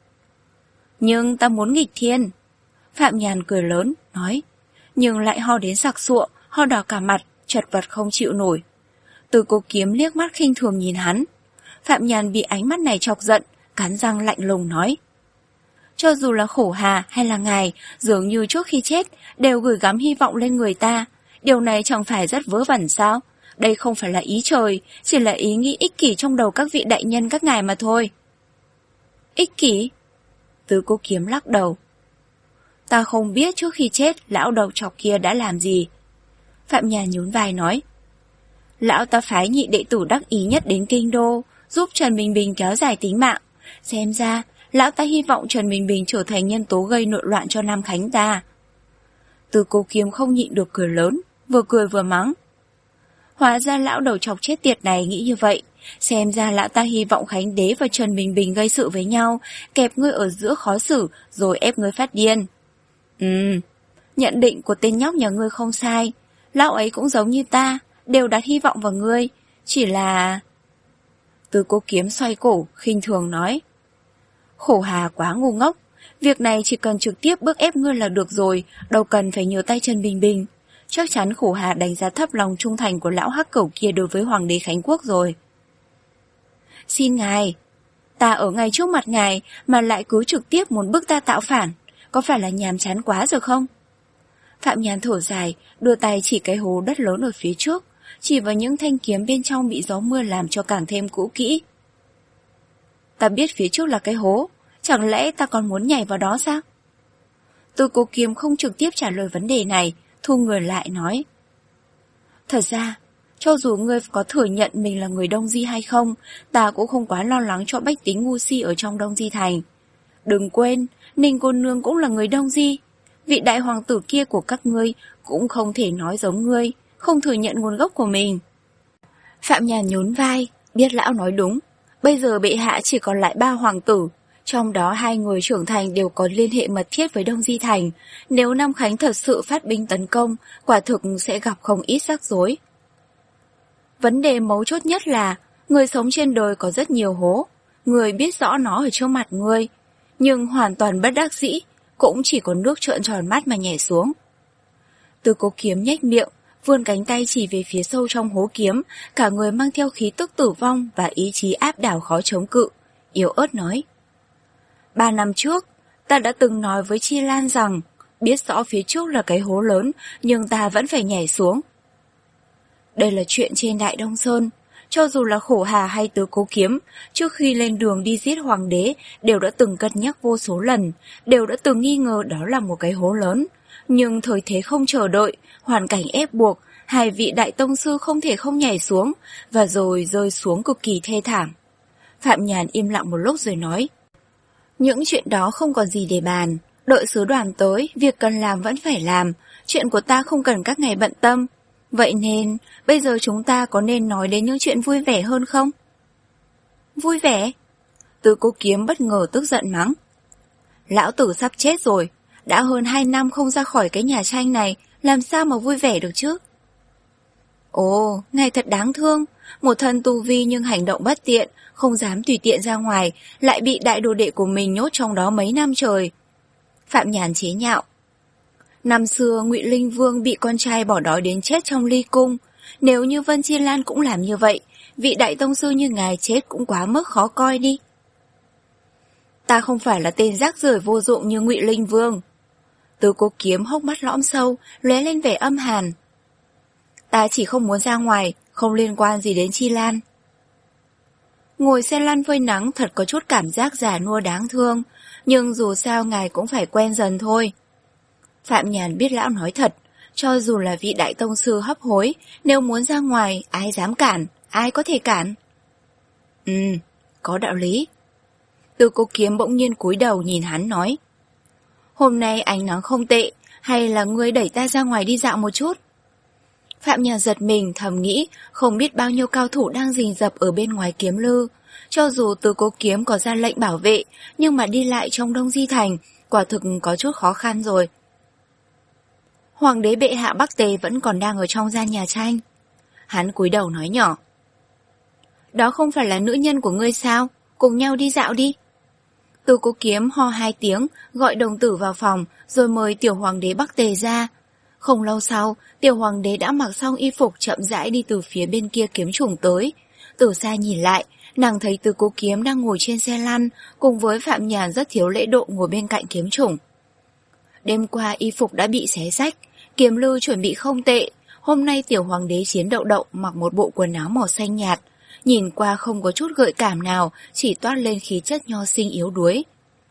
Nhưng ta muốn nghịch thiên. Phạm Nhàn cười lớn, nói, nhưng lại ho đến sặc sụa, ho đỏ cả mặt, chật vật không chịu nổi. Tứ Cố Kiếm liếc mắt khinh thường nhìn hắn. Phạm Nhàn bị ánh mắt này chọc giận, cắn răng lạnh lùng nói. Cho dù là Khổ Hà hay là ngài, dường như trước khi chết, đều gửi gắm hy vọng lên người ta. Điều này chẳng phải rất vớ vẩn sao? Đây không phải là ý trời, chỉ là ý nghĩ ích kỷ trong đầu các vị đại nhân các ngài mà thôi. Ích kỷ? Tứ Cố Kiếm lắc đầu. Ta không biết trước khi chết, lão đầu chọc kia đã làm gì. Phạm Nhàn nhún vai nói. Lão ta phái nhị đệ tử đắc ý nhất đến Kinh Đô, giúp Trần Bình Bình kéo dài tính mạng. Xem ra, lão ta hy vọng Trần Bình Bình trở thành nhân tố gây nội loạn cho Nam Khánh ta. Tứ Cố Kiếm không nhịn được cười lớn, vừa cười vừa mắng. Hóa ra lão đầu chọc chết tiệt này nghĩ như vậy. Xem ra lão ta hy vọng Khánh Đế và Trần Bình Bình gây sự với nhau, kẹp ngươi ở giữa khó xử, rồi ép ngươi phát điên. Ừm, nhận định của tên nhóc nhà ngươi không sai. Lão ấy cũng giống như ta, đều đặt hy vọng vào ngươi. Chỉ là... Tứ Cố Kiếm xoay cổ, khinh thường nói. Khổ Hà quá ngu ngốc. Việc này chỉ cần trực tiếp bước ép ngươi là được rồi, đâu cần phải nhờ tay Trần Bình Bình. Chắc chắn Khổ Hà đánh giá thấp lòng trung thành của lão hắc cẩu kia đối với Hoàng đế Khánh Quốc rồi. Xin ngài, ta ở ngay trước mặt ngài mà lại cứ trực tiếp muốn bức ta tạo phản, có phải là nhàm chán quá rồi không? Phạm Nhàn thở dài, đưa tay chỉ cái hố đất lớn ở phía trước, chỉ vào những thanh kiếm bên trong bị gió mưa làm cho càng thêm cũ kỹ. Ta biết phía trước là cái hố, chẳng lẽ ta còn muốn nhảy vào đó sao? Tứ Cố Kiếm không trực tiếp trả lời vấn đề này, thu người lại nói. Thật ra, cho dù ngươi có thừa nhận mình là người Đông Di hay không, ta cũng không quá lo lắng cho bách tính ngu si ở trong Đông Di Thành. Đừng quên, Ninh cô nương cũng là người Đông Di. Vị đại hoàng tử kia của các ngươi cũng không thể nói giống ngươi, không thừa nhận nguồn gốc của mình. Phạm Nhàn nhún vai, biết lão nói đúng. Bây giờ bệ hạ chỉ còn lại ba hoàng tử, trong đó hai người trưởng thành đều có liên hệ mật thiết với Đông Di Thành. Nếu Nam Khánh thật sự phát binh tấn công, quả thực sẽ gặp không ít rắc rối. Vấn đề mấu chốt nhất là, người sống trên đời có rất nhiều hố, người biết rõ nó ở trước mặt ngươi, nhưng hoàn toàn bất đắc dĩ, cũng chỉ có nước trợn tròn mắt mà nhảy xuống. Tứ Cố Kiếm nhếch miệng, vươn cánh tay chỉ về phía sâu trong hố kiếm, cả người mang theo khí tức tử vong và ý chí áp đảo khó chống cự, yếu ớt nói. Ba năm trước, ta đã từng nói với Chi Lan rằng, biết rõ phía trước là cái hố lớn, nhưng ta vẫn phải nhảy xuống. Đây là chuyện trên Đại Đông Sơn, cho dù là Khổ Hà hay Tứ Cố Kiếm, trước khi lên đường đi giết hoàng đế, đều đã từng cân nhắc vô số lần, đều đã từng nghi ngờ đó là một cái hố lớn. Nhưng thời thế không chờ đợi, hoàn cảnh ép buộc, hai vị đại tông sư không thể không nhảy xuống, và rồi rơi xuống cực kỳ thê thảm. Phạm Nhàn im lặng một lúc rồi nói. Những chuyện đó không có gì để bàn. Đợi sứ đoàn tới, việc cần làm vẫn phải làm. Chuyện của ta không cần các ngài bận tâm. Vậy nên, bây giờ chúng ta có nên nói đến những chuyện vui vẻ hơn không? Vui vẻ? Từ Cố Kiếm bất ngờ tức giận mắng. Lão tử sắp chết rồi. Đã hơn hai năm không ra khỏi cái nhà tranh này, làm sao mà vui vẻ được chứ? Ồ, ngài thật đáng thương. Một thân tu vi nhưng hành động bất tiện, không dám tùy tiện ra ngoài, lại bị đại đồ đệ của mình nhốt trong đó mấy năm trời. Phạm Nhàn chế nhạo. Năm xưa Ngụy Linh Vương bị con trai bỏ đói đến chết trong ly cung. Nếu như Vân Chi Lan cũng làm như vậy, vị đại tông sư như ngài chết cũng quá mức khó coi đi. Ta không phải là tên rác rưởi vô dụng như Ngụy Linh Vương. Từ Cố Kiếm hốc mắt lõm sâu, lóe lên vẻ âm hàn. Ta chỉ không muốn ra ngoài, không liên quan gì đến Chi Lan. Ngồi xe lăn phơi nắng thật có chút cảm giác già nua đáng thương, nhưng dù sao ngài cũng phải quen dần thôi. Phạm Nhàn biết lão nói thật, cho dù là vị đại tông sư hấp hối, nếu muốn ra ngoài, ai dám cản, ai có thể cản. Ừ, có đạo lý. Từ Cố Kiếm bỗng nhiên cúi đầu nhìn hắn nói. Hôm nay ánh nắng không tệ, hay là ngươi đẩy ta ra ngoài đi dạo một chút? Phạm Nhàn giật mình thầm nghĩ không biết bao nhiêu cao thủ đang rình rập ở bên ngoài Kiếm Lư. Cho dù Từ Cố Kiếm có ra lệnh bảo vệ, nhưng mà đi lại trong Đông Di Thành, quả thực có chút khó khăn rồi. Hoàng đế bệ hạ Bắc Tề vẫn còn đang ở trong gian nhà tranh. Hắn cúi đầu nói nhỏ. Đó không phải là nữ nhân của ngươi sao? Cùng nhau đi dạo đi. Từ Cố Kiếm ho hai tiếng, gọi đồng tử vào phòng, rồi mời tiểu hoàng đế Bắc Tề ra. Không lâu sau, tiểu hoàng đế đã mặc xong y phục chậm rãi đi từ phía bên kia kiếm chủng tới. Từ xa nhìn lại, nàng thấy Từ Cố Kiếm đang ngồi trên xe lăn, cùng với Phạm Nhàn rất thiếu lễ độ ngồi bên cạnh kiếm chủng. Đêm qua y phục đã bị xé rách, Kiếm Lư chuẩn bị không tệ. Hôm nay tiểu hoàng đế Chiến Đậu Đậu mặc một bộ quần áo màu xanh nhạt, nhìn qua không có chút gợi cảm nào, chỉ toát lên khí chất nho sinh yếu đuối.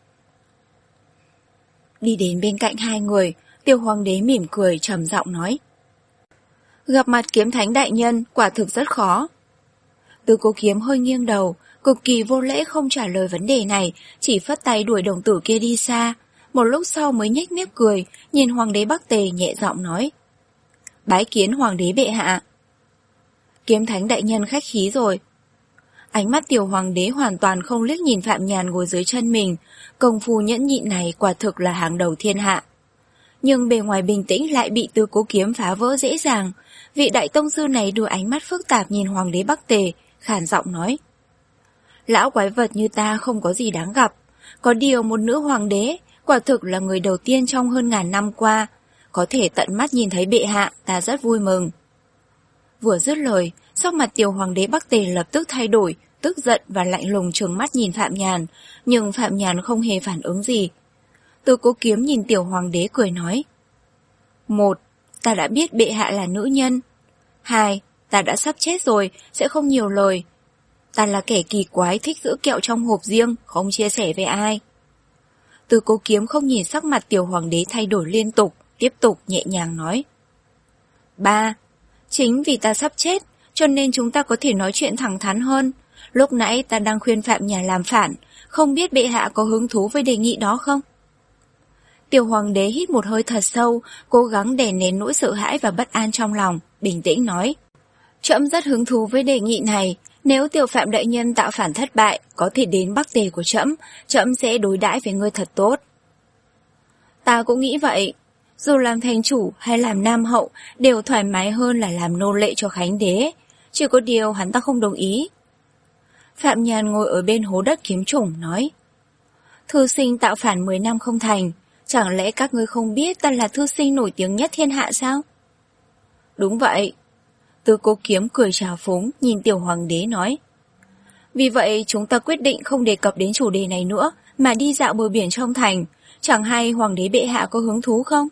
Đi đến bên cạnh hai người, tiểu hoàng đế mỉm cười trầm giọng nói. Gặp mặt Kiếm Thánh đại nhân quả thực rất khó. Từ Cố Kiếm hơi nghiêng đầu, cực kỳ vô lễ không trả lời vấn đề này, chỉ phất tay đuổi đồng tử kia đi xa. Một lúc sau mới nhếch mép cười, nhìn hoàng đế Bắc Tề nhẹ giọng nói. Bái kiến hoàng đế bệ hạ. Kiếm Thánh đại nhân khách khí rồi. Ánh mắt tiểu hoàng đế hoàn toàn không liếc nhìn Phạm Nhàn ngồi dưới chân mình, công phu nhẫn nhịn này quả thực là hàng đầu thiên hạ. Nhưng bề ngoài bình tĩnh lại bị Từ Cố Kiếm phá vỡ dễ dàng. Vị đại tông sư này đưa ánh mắt phức tạp nhìn hoàng đế Bắc Tề, khàn giọng nói. Lão quái vật như ta không có gì đáng gặp, có điều một nữ hoàng đế, quả thực là người đầu tiên trong hơn ngàn năm qua, có thể tận mắt nhìn thấy bệ hạ, ta rất vui mừng. Vừa dứt lời, sắc mặt tiểu hoàng đế Bắc Tề lập tức thay đổi, tức giận và lạnh lùng trừng mắt nhìn Phạm Nhàn, nhưng Phạm Nhàn không hề phản ứng gì. Từ Cố Kiếm nhìn tiểu hoàng đế cười nói. Một, ta đã biết bệ hạ là nữ nhân. Hai, ta đã sắp chết rồi, sẽ không nhiều lời. Ta là kẻ kỳ quái thích giữ kẹo trong hộp riêng, không chia sẻ với ai. Từ Cố Kiếm không nhìn sắc mặt tiểu hoàng đế thay đổi liên tục, tiếp tục nhẹ nhàng nói. Ba, chính vì ta sắp chết, cho nên chúng ta có thể nói chuyện thẳng thắn hơn. Lúc nãy ta đang khuyên Phạm Nhàn làm phản, không biết bệ hạ có hứng thú với đề nghị đó không? Tiểu hoàng đế hít một hơi thật sâu, cố gắng đè nén nỗi sợ hãi và bất an trong lòng, bình tĩnh nói. Trẫm rất hứng thú với đề nghị này, nếu tiểu Phạm đại nhân tạo phản thất bại, có thể đến Bắc Tề của trẫm, trẫm sẽ đối đãi với ngươi thật tốt. Ta cũng nghĩ vậy, dù làm thành chủ hay làm nam hậu đều thoải mái hơn là làm nô lệ cho Khánh đế, chỉ có điều hắn ta không đồng ý. Phạm Nhàn ngồi ở bên hố đất kiếm chủng nói. Thư sinh tạo phản mười năm không thành, chẳng lẽ các ngươi không biết ta là thư sinh nổi tiếng nhất thiên hạ sao? Đúng vậy. Từ Cố Kiếm cười trào phúng nhìn tiểu hoàng đế nói. Vì vậy chúng ta quyết định không đề cập đến chủ đề này nữa, mà đi dạo bờ biển trong thành, chẳng hay hoàng đế bệ hạ có hứng thú không?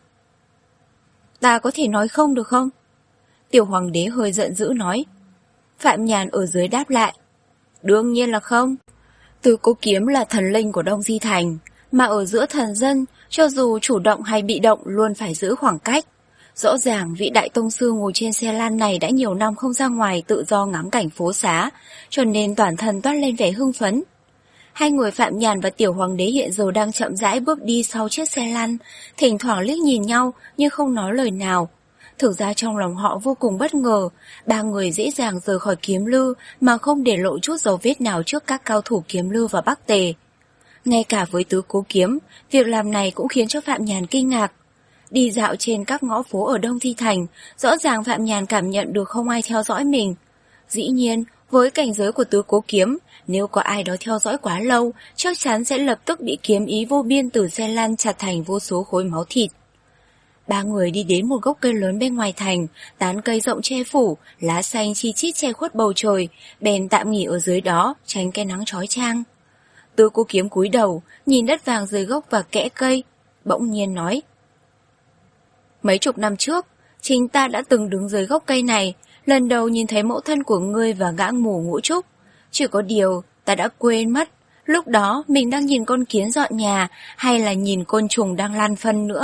Ta có thể nói không được không? Tiểu hoàng đế hơi giận dữ nói. Phạm Nhàn ở dưới đáp lại. Đương nhiên là không. Từ Cố Kiếm là thần linh của Đông Di Thành, mà ở giữa thần dân, cho dù chủ động hay bị động luôn phải giữ khoảng cách. Rõ ràng vị đại tông sư ngồi trên xe lan này đã nhiều năm không ra ngoài tự do ngắm cảnh phố xá, cho nên toàn thân toát lên vẻ hưng phấn. Hai người Phạm Nhàn và Tiểu Hoàng đế hiện giờ đang chậm rãi bước đi sau chiếc xe lăn, thỉnh thoảng liếc nhìn nhau nhưng không nói lời nào. Thực ra trong lòng họ vô cùng bất ngờ, ba người dễ dàng rời khỏi Kiếm Lư mà không để lộ chút dấu vết nào trước các cao thủ Kiếm Lư và Bắc Tề. Ngay cả với Tứ Cố Kiếm, việc làm này cũng khiến cho Phạm Nhàn kinh ngạc. Đi dạo trên các ngõ phố ở Đông Thi Thành, rõ ràng Phạm Nhàn cảm nhận được không ai theo dõi mình. Dĩ nhiên, với cảnh giới của Tứ Cố Kiếm, nếu có ai đó theo dõi quá lâu, chắc chắn sẽ lập tức bị kiếm ý vô biên từ xe lăn chặt thành vô số khối máu thịt. Ba người đi đến một gốc cây lớn bên ngoài thành, tán cây rộng che phủ, lá xanh chi chít che khuất bầu trời, bèn tạm nghỉ ở dưới đó, tránh cái nắng chói chang. Tứ Cố Kiếm cúi đầu, nhìn đất vàng dưới gốc và kẽ cây, bỗng nhiên nói: Mấy chục năm trước, chính ta đã từng đứng dưới gốc cây này, lần đầu nhìn thấy mẫu thân của ngươi và gã mù Ngũ Trúc. Chỉ có điều, ta đã quên mất, lúc đó mình đang nhìn con kiến dọn nhà hay là nhìn côn trùng đang lan phân nữa.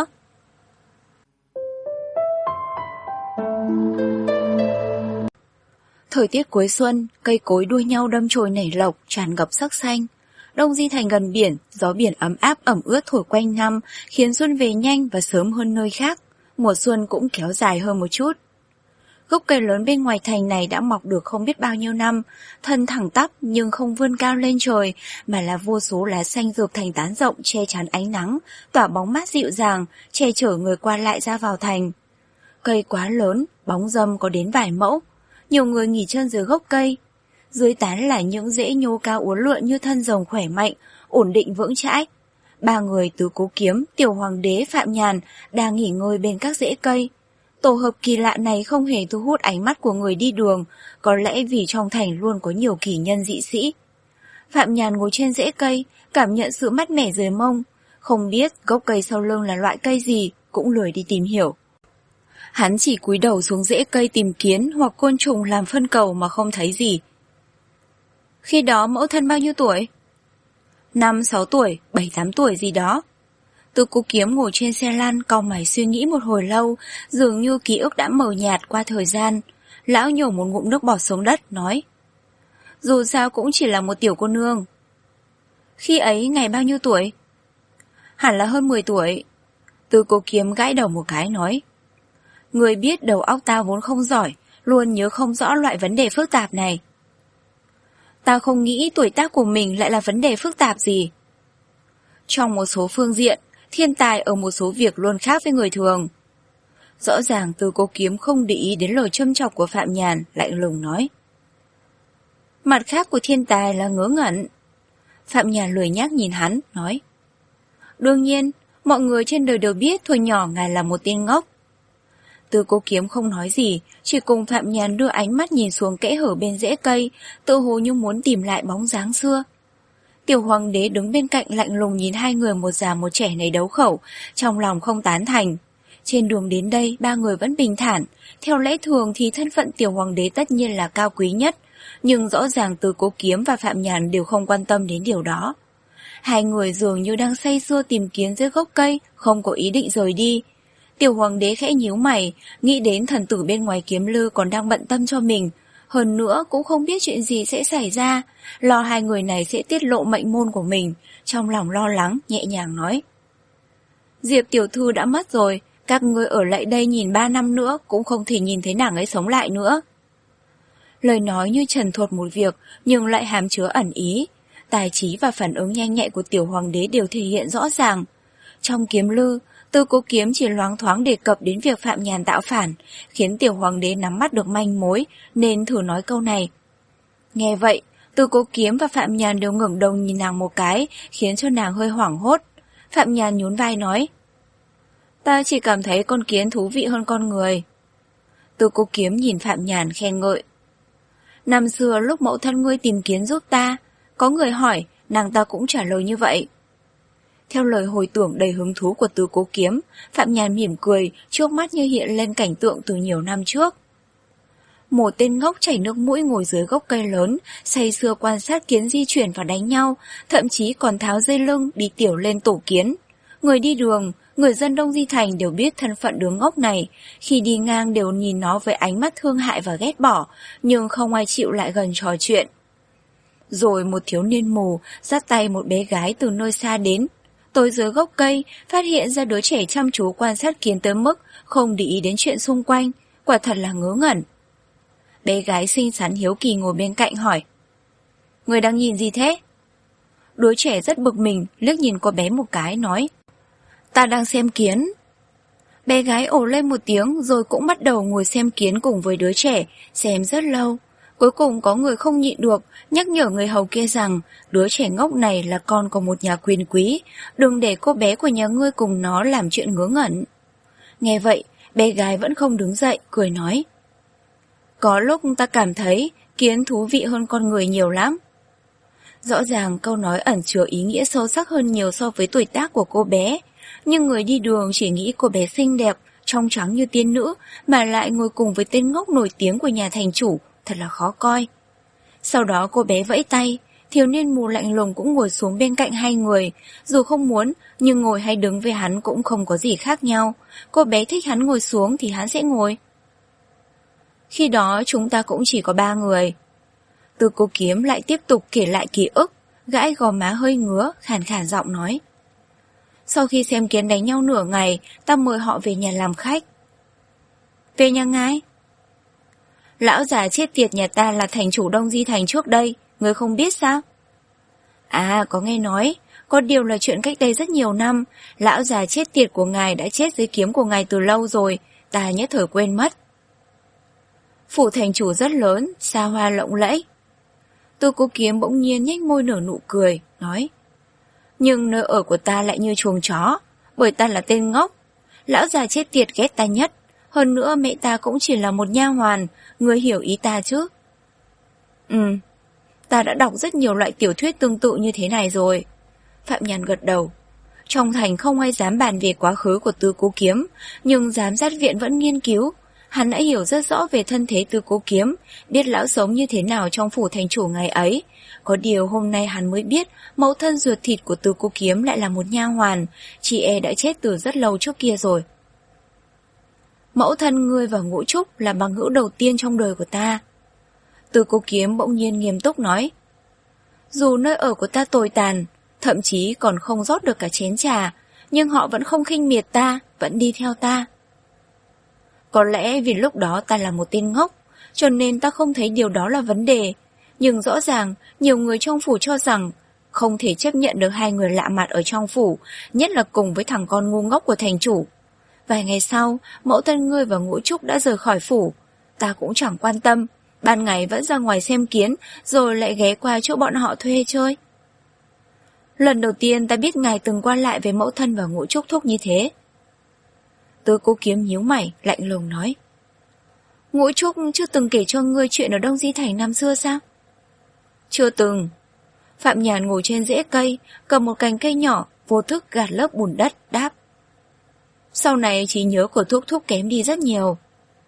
Thời tiết cuối xuân, cây cối đua nhau đâm chồi nảy lộc, tràn ngập sắc xanh. Đông Di Thành gần biển, gió biển ấm áp ẩm ướt thổi quanh năm, khiến xuân về nhanh và sớm hơn nơi khác. Mùa xuân cũng kéo dài hơn một chút. Gốc cây lớn bên ngoài thành này đã mọc được không biết bao nhiêu năm, thân thẳng tắp nhưng không vươn cao lên trời, mà là vô số lá xanh rợp thành tán rộng che chắn ánh nắng, tỏa bóng mát dịu dàng, che chở người qua lại ra vào thành. Cây quá lớn, bóng râm có đến vài mẫu, nhiều người nghỉ chân dưới gốc cây. Dưới tán là những rễ nhô cao uốn lượn như thân rồng khỏe mạnh, ổn định vững chãi. Ba người Tứ Cố Kiếm, Tiểu Hoàng đế, Phạm Nhàn đang nghỉ ngơi bên các rễ cây. Tổ hợp kỳ lạ này không hề thu hút ánh mắt của người đi đường, có lẽ vì trong thành luôn có nhiều kỳ nhân dị sĩ. Phạm Nhàn ngồi trên rễ cây, cảm nhận sự mát mẻ dưới mông, không biết gốc cây sau lưng là loại cây gì, cũng lười đi tìm hiểu. Hắn chỉ cúi đầu xuống rễ cây tìm kiến hoặc côn trùng làm phân cầu mà không thấy gì. Khi đó mẫu thân bao nhiêu tuổi? Năm, sáu tuổi, bảy, tám tuổi gì đó. Tứ Cố Kiếm ngồi trên xe lăn, cau mày suy nghĩ một hồi lâu, dường như ký ức đã mờ nhạt qua thời gian. Lão nhổ một ngụm nước bọt xuống đất, nói: Dù sao cũng chỉ là một tiểu cô nương. Khi ấy ngày bao nhiêu tuổi? Hẳn là hơn mười tuổi. Tứ Cố Kiếm gãi đầu một cái, nói: Người biết đầu óc ta vốn không giỏi, luôn nhớ không rõ loại vấn đề phức tạp này. Ta không nghĩ tuổi tác của mình lại là vấn đề phức tạp gì. Trong một số phương diện, thiên tài ở một số việc luôn khác với người thường. Rõ ràng Tứ Cố Kiếm không để ý đến lời châm chọc của Phạm Nhàn, lạnh lùng nói: Mặt khác của thiên tài là ngớ ngẩn. Phạm Nhàn lười nhác nhìn hắn, nói: Đương nhiên, mọi người trên đời đều biết thuở nhỏ ngài là một tên ngốc. Tứ Cố Kiếm không nói gì, chỉ cùng Phạm Nhàn đưa ánh mắt nhìn xuống kẽ hở bên rễ cây, tự hồ như muốn tìm lại bóng dáng xưa. Tiểu Hoàng đế đứng bên cạnh lạnh lùng nhìn hai người một già một trẻ này đấu khẩu, trong lòng không tán thành. Trên đường đến đây, ba người vẫn bình thản. Theo lẽ thường thì thân phận Tiểu Hoàng đế tất nhiên là cao quý nhất, nhưng rõ ràng Tứ Cố Kiếm và Phạm Nhàn đều không quan tâm đến điều đó. Hai người dường như đang say sưa tìm kiếm dưới gốc cây, không có ý định rời đi. Tiểu Hoàng đế khẽ nhíu mày, nghĩ đến thần tử bên ngoài Kiếm Lư còn đang bận tâm cho mình. Hơn nữa cũng không biết chuyện gì sẽ xảy ra, lo hai người này sẽ tiết lộ mệnh môn của mình. Trong lòng lo lắng, nhẹ nhàng nói: Diệp tiểu thư đã mất rồi, các ngươi ở lại đây nhìn ba năm nữa cũng không thể nhìn thấy nàng ấy sống lại nữa. Lời nói như trần thuật một việc, nhưng lại hàm chứa ẩn ý. Tài trí và phản ứng nhanh nhạy của Tiểu Hoàng đế đều thể hiện rõ ràng. Trong Kiếm Lư, Tứ Cố Kiếm chỉ loáng thoáng đề cập đến việc Phạm Nhàn tạo phản, khiến Tiểu Hoàng đế nắm bắt được manh mối, nên thử nói câu này. Nghe vậy, Tứ Cố Kiếm và Phạm Nhàn đều ngẩng đầu nhìn nàng một cái, khiến cho nàng hơi hoảng hốt. Phạm Nhàn nhún vai nói: Ta chỉ cảm thấy con kiến thú vị hơn con người. Tứ Cố Kiếm nhìn Phạm Nhàn khen ngợi: Năm xưa lúc mẫu thân ngươi tìm kiến giúp ta, có người hỏi, nàng ta cũng trả lời như vậy. Theo lời hồi tưởng đầy hứng thú của Tứ Cố Kiếm, Phạm Nhàn mỉm cười, trước mắt như hiện lên cảnh tượng từ nhiều năm trước. Một tên ngốc chảy nước mũi ngồi dưới gốc cây lớn, say sưa quan sát kiến di chuyển và đánh nhau, thậm chí còn tháo dây lưng đi tiểu lên tổ kiến. Người đi đường, người dân Đông Di Thành đều biết thân phận đứa ngốc này, khi đi ngang đều nhìn nó với ánh mắt thương hại và ghét bỏ, nhưng không ai chịu lại gần trò chuyện. Rồi một thiếu niên mù dắt tay một bé gái từ nơi xa đến. Tôi dưới gốc cây, phát hiện ra đứa trẻ chăm chú quan sát Kiến tới mức không để ý đến chuyện xung quanh, quả thật là ngớ ngẩn. Bé gái xinh xắn hiếu kỳ ngồi bên cạnh hỏi: Người đang nhìn gì thế? Đứa trẻ rất bực mình, liếc nhìn cô bé một cái, nói: Ta đang xem Kiến. Bé gái ồ lên một tiếng rồi cũng bắt đầu ngồi xem Kiến cùng với đứa trẻ, xem rất lâu. Cuối cùng có người không nhịn được, nhắc nhở người hầu kia rằng đứa trẻ ngốc này là con của một nhà quyền quý, đừng để cô bé của nhà ngươi cùng nó làm chuyện ngớ ngẩn. Nghe vậy, bé gái vẫn không đứng dậy, cười nói: Có lúc ta cảm thấy Kiến thú vị hơn con người nhiều lắm. Rõ ràng câu nói ẩn chứa ý nghĩa sâu sắc hơn nhiều so với tuổi tác của cô bé, nhưng người đi đường chỉ nghĩ cô bé xinh đẹp, trong trắng như tiên nữ, mà lại ngồi cùng với tên ngốc nổi tiếng của nhà thành chủ, thật là khó coi. Sau đó cô bé vẫy tay, thiếu niên mù lạnh lùng cũng ngồi xuống bên cạnh hai người, dù không muốn, nhưng ngồi hay đứng với hắn cũng không có gì khác nhau, cô bé thích hắn ngồi xuống thì hắn sẽ ngồi. Khi đó chúng ta cũng chỉ có ba người. Từ Cô Kiếm lại tiếp tục kể lại ký ức, gãi gò má hơi ngứa, khàn khàn giọng nói: Sau khi xem Kiến đánh nhau nửa ngày, ta mời họ về nhà làm khách. Về nhà ngài? Lão già chết tiệt nhà ta là thành chủ Đông Di Thành trước đây, ngươi không biết sao? À, có nghe nói, có điều là chuyện cách đây rất nhiều năm, lão già chết tiệt của ngài đã chết dưới kiếm của ngài từ lâu rồi, ta nhất thời quên mất. Phủ thành chủ rất lớn, xa hoa lộng lẫy. Từ Cô Kiếm bỗng nhiên nhếch môi nở nụ cười, nói: Nhưng nơi ở của ta lại như chuồng chó, bởi ta là tên ngốc. Lão già chết tiệt ghét ta nhất, hơn nữa mẹ ta cũng chỉ là một nha hoàn, ngươi hiểu ý ta chứ? Ừ, ta đã đọc rất nhiều loại tiểu thuyết tương tự như thế này rồi. Phạm Nhàn gật đầu. Trong thành không ai dám bàn về quá khứ của Từ Cô Kiếm, nhưng giám sát viện vẫn nghiên cứu. Hắn đã hiểu rất rõ về thân thế Từ Cô Kiếm, biết lão sống như thế nào trong phủ thành chủ ngày ấy. Có điều hôm nay hắn mới biết mẫu thân ruột thịt của Từ Cô Kiếm lại là một nha hoàn, chị e đã chết từ rất lâu trước kia rồi. Mẫu thân ngươi và Ngũ Trúc là bằng hữu đầu tiên trong đời của ta. Từ Cô Kiếm bỗng nhiên nghiêm túc nói: Dù nơi ở của ta tồi tàn, thậm chí còn không rót được cả chén trà, nhưng họ vẫn không khinh miệt ta, vẫn đi theo ta. Có lẽ vì lúc đó ta là một tên ngốc, cho nên ta không thấy điều đó là vấn đề. Nhưng rõ ràng, nhiều người trong phủ cho rằng không thể chấp nhận được hai người lạ mặt ở trong phủ, nhất là cùng với thằng con ngu ngốc của thành chủ. Vài ngày sau, mẫu thân ngươi và Ngũ Trúc đã rời khỏi phủ. Ta cũng chẳng quan tâm, ban ngày vẫn ra ngoài xem Kiến, rồi lại ghé qua chỗ bọn họ thuê chơi. Lần đầu tiên ta biết ngài từng qua lại với mẫu thân và Ngũ Trúc thúc như thế. Từ Cô Kiếm nhíu mày, lạnh lùng nói: Ngũ Trúc chưa từng kể cho ngươi chuyện ở Đông Di Thành năm xưa sao? Chưa từng. Phạm Nhàn ngồi trên rễ cây, cầm một cành cây nhỏ, vô thức gạt lớp bùn đất, đáp: Sau này trí nhớ của thúc thúc kém đi rất nhiều.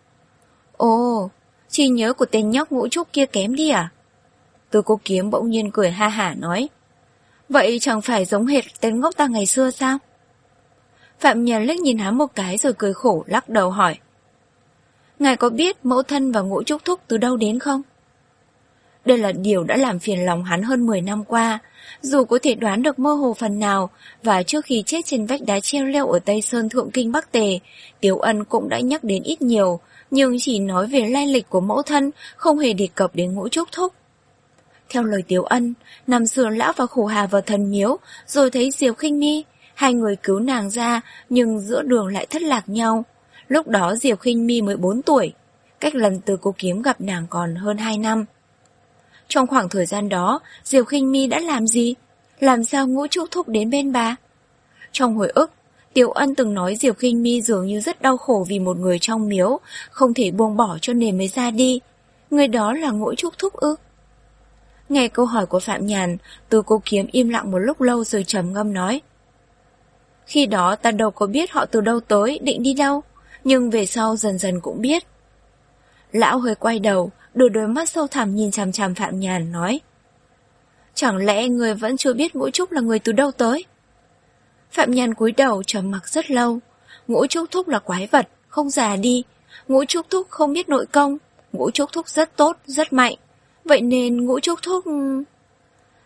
Ồ, trí nhớ của tên nhóc Ngũ Trúc kia kém đi à? Từ Cô Kiếm bỗng nhiên cười ha hả nói: Vậy chẳng phải giống hệt tên ngốc ta ngày xưa sao? Phạm Nhàn liếc nhìn hắn một cái rồi cười khổ lắc đầu hỏi: Ngài có biết mẫu thân và Ngũ Trúc thúc từ đâu đến không? Đây là điều đã làm phiền lòng hắn hơn mười năm qua, dù có thể đoán được mơ hồ phần nào, và trước khi chết trên vách đá treo leo ở Tây Sơn Thượng Kinh Bắc Tề, Tiếu Ân cũng đã nhắc đến ít nhiều, nhưng chỉ nói về lai lịch của mẫu thân, không hề đề cập đến Ngũ Trúc thúc. Theo lời Tiếu Ân, năm xưa lão và Khổ Hà vào thần miếu, rồi thấy Diệp Khinh Mi, hai người cứu nàng ra, nhưng giữa đường lại thất lạc nhau. Lúc đó Diệp Khinh Mi mới bốn tuổi, cách lần Từ Cô Kiếm gặp nàng còn hơn hai năm. Trong khoảng thời gian đó, Diệp Khinh Mi đã làm gì? Làm sao Ngũ Trúc thúc đến bên bà? Trong hồi ức, Tiếu Ân từng nói Diệp Khinh Mi dường như rất đau khổ vì một người trong miếu, không thể buông bỏ cho nên mới ra đi. Người đó là Ngũ Trúc thúc ư? Nghe câu hỏi của Phạm Nhàn, Từ Cô Kiếm im lặng một lúc lâu rồi trầm ngâm nói: Khi đó ta đâu có biết họ từ đâu tới, định đi đâu, nhưng về sau dần dần cũng biết. Lão hơi quay đầu, đôi đôi mắt sâu thẳm nhìn chằm chằm Phạm Nhàn nói: Chẳng lẽ người vẫn chưa biết Ngũ Trúc là người từ đâu tới? Phạm Nhàn cúi đầu trầm mặc rất lâu. Ngũ Trúc thúc là quái vật, không già đi. Ngũ Trúc thúc không biết nội công. Ngũ Trúc thúc rất tốt, rất mạnh. Vậy nên Ngũ Trúc thúc...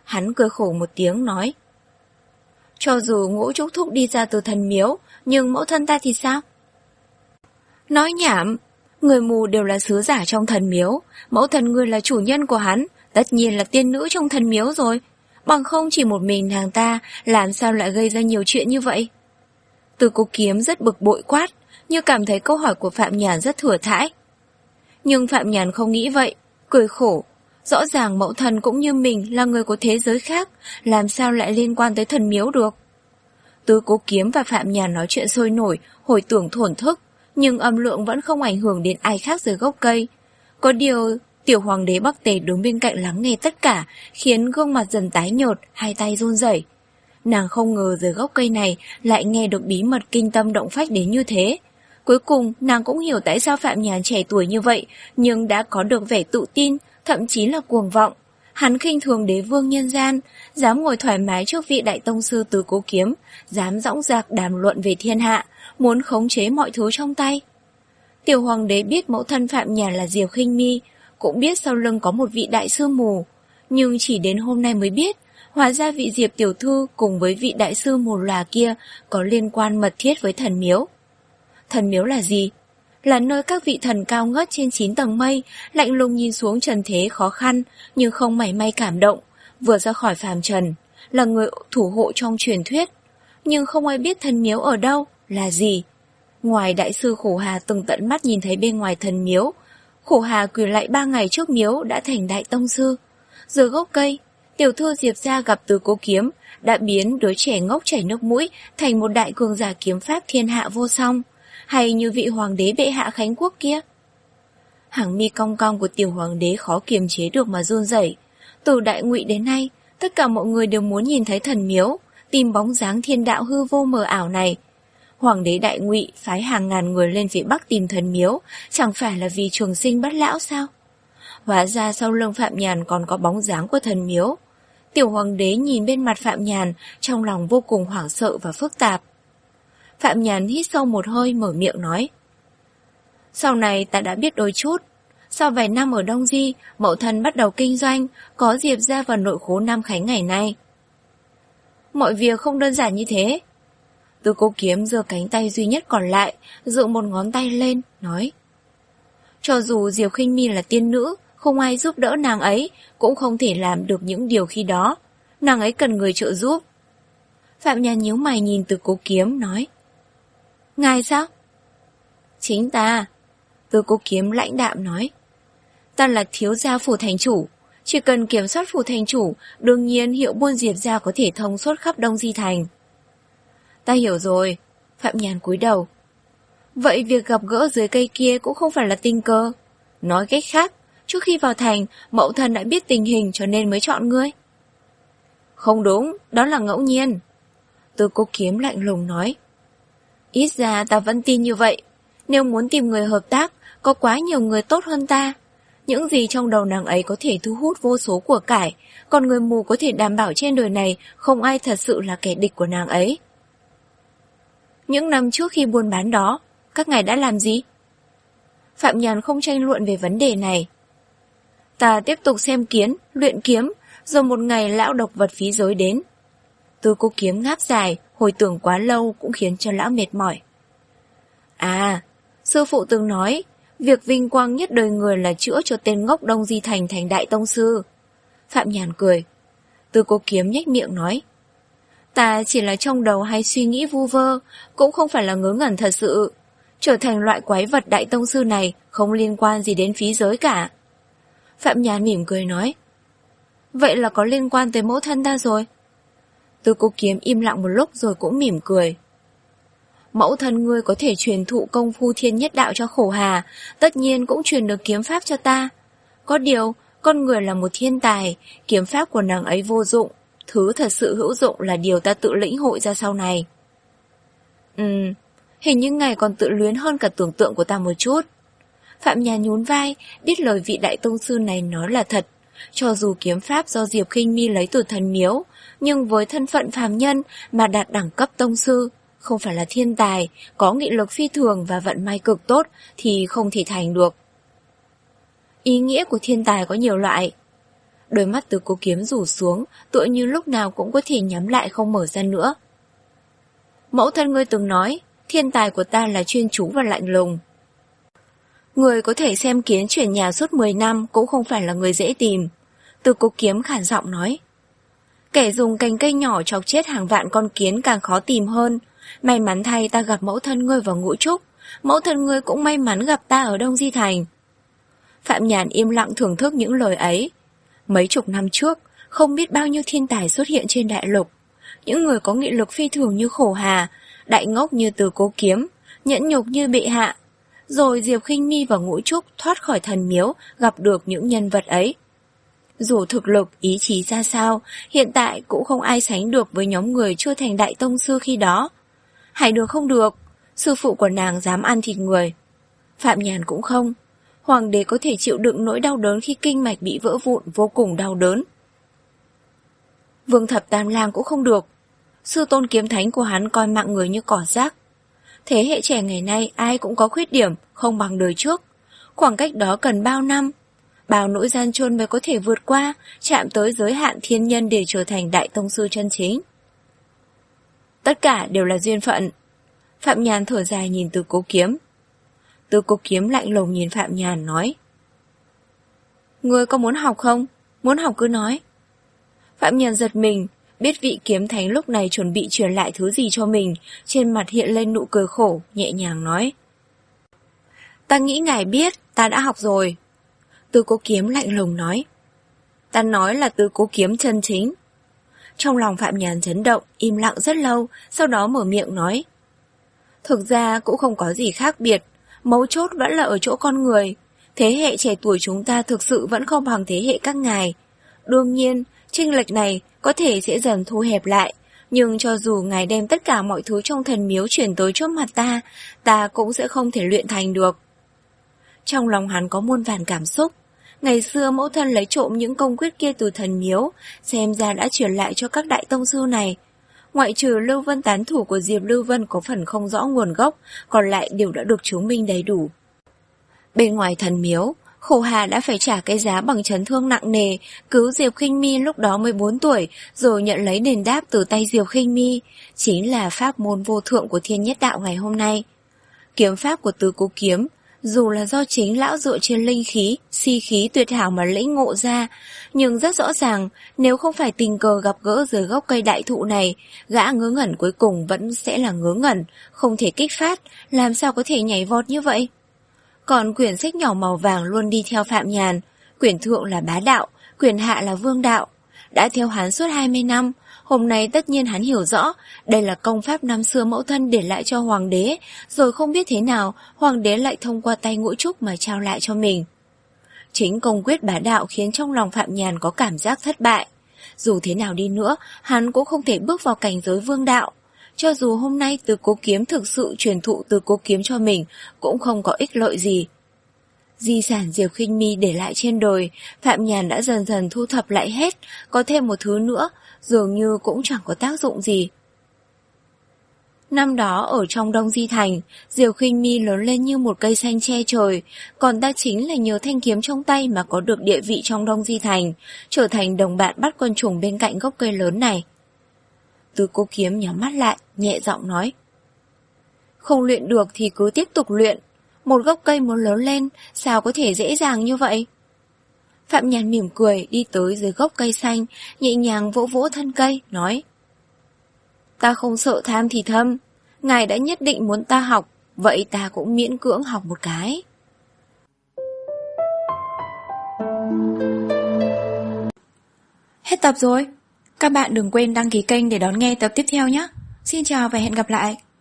Hắn cười khổ một tiếng nói. Cho dù Ngũ Trúc Thúc đi ra từ thần miếu, nhưng mẫu thân ta thì sao? Nói nhảm, người mù đều là sứ giả trong thần miếu, mẫu thân ngươi là chủ nhân của hắn, tất nhiên là tiên nữ trong thần miếu rồi. Bằng không chỉ một mình nàng ta, làm sao lại gây ra nhiều chuyện như vậy? Từ Cố Kiếm rất bực bội quát, như cảm thấy câu hỏi của Phạm Nhàn rất thừa thãi. Nhưng Phạm Nhàn không nghĩ vậy, cười khổ. Rõ ràng mẫu thân cũng như mình là người của thế giới khác, làm sao lại liên quan tới thần miếu được? Từ Cố Kiếm và Phạm Nhàn nói chuyện sôi nổi, hồi tưởng thổn thức, nhưng âm lượng vẫn không ảnh hưởng đến ai khác dưới gốc cây. Có điều, tiểu hoàng đế Bắc Tề đứng bên cạnh lắng nghe tất cả, khiến gương mặt dần tái nhợt, hai tay run rẩy. Nàng không ngờ dưới gốc cây này lại nghe được bí mật kinh tâm động phách đến như thế. Cuối cùng, nàng cũng hiểu tại sao Phạm Nhàn trẻ tuổi như vậy, nhưng đã có được vẻ tự tin, thậm chí là cuồng vọng. Hắn khinh thường đế vương nhân gian, dám ngồi thoải mái trước vị đại tông sư Từ Cố Kiếm, dám dõng dạc đàm luận về thiên hạ, muốn khống chế mọi thứ trong tay. Tiểu hoàng đế biết mẫu thân Phạm Nhàn là Diệp Khinh Mi, cũng biết sau lưng có một vị đại sư mù, nhưng chỉ đến hôm nay mới biết, hóa ra vị Diệp tiểu thư cùng với vị đại sư mù lòa kia có liên quan mật thiết với thần miếu. Thần miếu là gì? Là nơi các vị thần cao ngất trên chín tầng mây, lạnh lùng nhìn xuống trần thế khó khăn, nhưng không mảy may cảm động, vừa ra khỏi phàm trần, là người thủ hộ trong truyền thuyết. Nhưng không ai biết thần miếu ở đâu, là gì. Ngoài đại sư Khổ Hà từng tận mắt nhìn thấy bên ngoài thần miếu, Khổ Hà quỳ lạy ba ngày trước miếu đã thành đại tông sư. Dưới gốc cây, tiểu thư Diệp gia gặp Từ Cố Kiếm, đã biến đứa trẻ ngốc chảy nước mũi thành một đại cường giả kiếm pháp thiên hạ vô song, hay như vị hoàng đế bệ hạ Khánh Quốc kia. Hàng mi cong cong của tiểu hoàng đế khó kiềm chế được mà run rẩy. Từ Đại Ngụy đến nay, tất cả mọi người đều muốn nhìn thấy thần miếu, tìm bóng dáng thiên đạo hư vô mờ ảo này. Hoàng đế Đại Ngụy phái hàng ngàn người lên phía Bắc tìm thần miếu, chẳng phải là vì trường sinh bất lão sao? Hóa ra sau lưng Phạm Nhàn còn có bóng dáng của thần miếu. Tiểu hoàng đế nhìn bên mặt Phạm Nhàn, trong lòng vô cùng hoảng sợ và phức tạp. Phạm Nhàn hít sâu một hơi mở miệng nói. Sau này ta đã biết đôi chút. Sau vài năm ở Đông Di, mẫu thân bắt đầu kinh doanh, có Diệp gia vào nội khố Nam Khánh ngày nay. Mọi việc không đơn giản như thế. Từ Cố Kiếm giơ cánh tay duy nhất còn lại, dựng một ngón tay lên, nói. Cho dù Diệp Khinh Mi là tiên nữ, không ai giúp đỡ nàng ấy, cũng không thể làm được những điều khi đó. Nàng ấy cần người trợ giúp. Phạm Nhàn nhíu mày nhìn Từ Cố Kiếm, nói. Ngài sao? Chính ta. Từ Cố Kiếm lãnh đạm nói. Ta là thiếu gia phủ thành chủ. Chỉ cần kiểm soát phủ thành chủ, đương nhiên hiệu buôn Diệp gia có thể thông suốt khắp Đông Di Thành. Ta hiểu rồi. Phạm Nhàn cúi đầu. Vậy việc gặp gỡ dưới cây kia cũng không phải là tình cờ. Nói cách khác, trước khi vào thành, mẫu thân đã biết tình hình cho nên mới chọn ngươi. Không đúng, đó là ngẫu nhiên. Từ Cố Kiếm lạnh lùng nói. Ít ra ta vẫn tin như vậy. Nếu muốn tìm người hợp tác, có quá nhiều người tốt hơn ta. Những gì trong đầu nàng ấy có thể thu hút vô số của cải, còn người mù có thể đảm bảo trên đời này không ai thật sự là kẻ địch của nàng ấy. Những năm trước khi buôn bán đó, các ngài đã làm gì? Phạm Nhàn không tranh luận về vấn đề này. Ta tiếp tục xem kiến, luyện kiếm, rồi một ngày lão độc vật phí giới đến. Từ Cố Kiếm ngáp dài, hồi tưởng quá lâu cũng khiến cho lão mệt mỏi. À, sư phụ từng nói, việc vinh quang nhất đời người là chữa cho tên ngốc Đông Di Thành thành đại tông sư. Phạm Nhàn cười. Từ Cố Kiếm nhếch miệng nói. Ta chỉ là trong đầu hay suy nghĩ vu vơ, cũng không phải là ngớ ngẩn thật sự. Trở thành loại quái vật đại tông sư này không liên quan gì đến phí giới cả. Phạm Nhàn mỉm cười nói. Vậy là có liên quan tới mẫu thân ta rồi. Từ Cố Kiếm im lặng một lúc rồi cũng mỉm cười. Mẫu thân ngươi có thể truyền thụ công phu thiên nhất đạo cho Khổ Hà, tất nhiên cũng truyền được kiếm pháp cho ta. Có điều, con người là một thiên tài, kiếm pháp của nàng ấy vô dụng, thứ thật sự hữu dụng là điều ta tự lĩnh hội ra sau này. Ừm, hình như ngài còn tự luyến hơn cả tưởng tượng của ta một chút. Phạm Nhàn nhún vai, biết lời vị đại tông sư này nói là thật. Cho dù kiếm pháp do Diệp Khinh Mi lấy từ thần miếu, nhưng với thân phận phàm nhân mà đạt đẳng cấp tông sư, không phải là thiên tài, có nghị lực phi thường và vận may cực tốt thì không thể thành được. Ý nghĩa của thiên tài có nhiều loại. Đôi mắt Từ Cố Kiếm rủ xuống, tựa như lúc nào cũng có thể nhắm lại không mở ra nữa. Mẫu thân ngươi từng nói, thiên tài của ta là chuyên chú và lạnh lùng. Người có thể xem kiến chuyển nhà suốt mười năm cũng không phải là người dễ tìm. Từ Cố Kiếm khản giọng nói. Kẻ dùng cành cây nhỏ chọc chết hàng vạn con kiến càng khó tìm hơn. May mắn thay ta gặp mẫu thân ngươi vào Ngũ Trúc, mẫu thân ngươi cũng may mắn gặp ta ở Đông Di Thành. Phạm Nhàn im lặng thưởng thức những lời ấy. Mấy chục năm trước, không biết bao nhiêu thiên tài xuất hiện trên đại lục. Những người có nghị lực phi thường như Khổ Hà, đại ngốc như Từ Cố Kiếm, nhẫn nhục như Bệ Hạ. Rồi Diệp Khinh Mi và Ngũ Trúc thoát khỏi thần miếu gặp được những nhân vật ấy. Dù thực lực, ý chí ra sao, hiện tại cũng không ai sánh được với nhóm người chưa thành đại tông sư khi đó. Hay được không được, sư phụ của nàng dám ăn thịt người. Phạm Nhàn cũng không. Hoàng đế có thể chịu đựng nỗi đau đớn khi kinh mạch bị vỡ vụn vô cùng đau đớn. Vương Thập Tam Lang cũng không được. Sư tôn kiếm thánh của hắn coi mạng người như cỏ rác. Thế hệ trẻ ngày nay ai cũng có khuyết điểm, không bằng đời trước. Khoảng cách đó cần bao năm, bao nỗi gian truân mới có thể vượt qua, chạm tới giới hạn thiên nhân để trở thành đại tông sư chân chính. Tất cả đều là duyên phận. Phạm Nhàn thở dài nhìn Từ Cố Kiếm. Từ Cố Kiếm lạnh lùng nhìn Phạm Nhàn nói. Ngươi có muốn học không? Muốn học cứ nói. Phạm Nhàn giật mình, biết vị kiếm thánh lúc này chuẩn bị truyền lại thứ gì cho mình, trên mặt hiện lên nụ cười khổ, nhẹ nhàng nói. Ta nghĩ ngài biết, ta đã học rồi. Từ Cố Kiếm lạnh lùng nói. Ta nói là Từ Cố Kiếm chân chính. Trong lòng Phạm Nhàn chấn động, im lặng rất lâu, sau đó mở miệng nói. Thực ra cũng không có gì khác biệt, mấu chốt vẫn là ở chỗ con người. Thế hệ trẻ tuổi chúng ta thực sự vẫn không bằng thế hệ các ngài. Đương nhiên, chênh lệch này có thể sẽ dần thu hẹp lại, nhưng cho dù ngài đem tất cả mọi thứ trong thần miếu chuyển tới trước mặt ta, ta cũng sẽ không thể luyện thành được. Trong lòng hắn có muôn vàn cảm xúc. Ngày xưa mẫu thân lấy trộm những công quyết kia từ thần miếu, xem ra đã truyền lại cho các đại tông sư này. Ngoại trừ Lưu Vân tán thủ của Diệp Lưu Vân có phần không rõ nguồn gốc, còn lại đều đã được chứng minh đầy đủ. Bên ngoài thần miếu, Khổ Hà đã phải trả cái giá bằng chấn thương nặng nề, cứu Diệp Khinh Mi lúc đó mười bốn tuổi, rồi nhận lấy đền đáp từ tay Diệp Khinh Mi, chính là pháp môn vô thượng của Thiên Nhất Đạo ngày hôm nay. Kiếm pháp của Từ Cố Kiếm, dù là do chính lão dựa trên linh khí, si khí tuyệt hảo mà lĩnh ngộ ra, nhưng rất rõ ràng, nếu không phải tình cờ gặp gỡ dưới gốc cây đại thụ này, gã ngớ ngẩn cuối cùng vẫn sẽ là ngớ ngẩn, không thể kích phát, làm sao có thể nhảy vọt như vậy? Còn quyển sách nhỏ màu vàng luôn đi theo Phạm Nhàn, quyển thượng là bá đạo, quyển hạ là vương đạo. Đã theo hắn suốt hai mươi năm, hôm nay tất nhiên hắn hiểu rõ, đây là công pháp năm xưa mẫu thân để lại cho hoàng đế, rồi không biết thế nào, hoàng đế lại thông qua tay Ngũ Trúc mà trao lại cho mình. Chính công quyết bá đạo khiến trong lòng Phạm Nhàn có cảm giác thất bại. Dù thế nào đi nữa, hắn cũng không thể bước vào cảnh giới vương đạo. Cho dù hôm nay Từ Cố Kiếm thực sự truyền thụ Từ Cố Kiếm cho mình, cũng không có ích lợi gì. Di sản Diệp Khinh Mi để lại trên đời, Phạm Nhàn đã dần dần thu thập lại hết, có thêm một thứ nữa, dường như cũng chẳng có tác dụng gì. Năm đó ở trong Đông Di Thành, Diệp Khinh Mi lớn lên như một cây xanh che trời, còn ta chính là nhờ thanh kiếm trong tay mà có được địa vị trong Đông Di Thành, trở thành đồng bạn bắt côn trùng bên cạnh gốc cây lớn này. Từ Cố Kiếm nhắm mắt lại, nhẹ giọng nói. Không luyện được thì cứ tiếp tục luyện, một gốc cây muốn lớn lên, sao có thể dễ dàng như vậy? Phạm Nhàn mỉm cười đi tới dưới gốc cây xanh, nhẹ nhàng vỗ vỗ thân cây, nói. Ta không sợ tham thì thâm, ngài đã nhất định muốn ta học, vậy ta cũng miễn cưỡng học một cái. Hết tập rồi. Các bạn đừng quên đăng ký kênh để đón nghe tập tiếp theo nhé. Xin chào và hẹn gặp lại.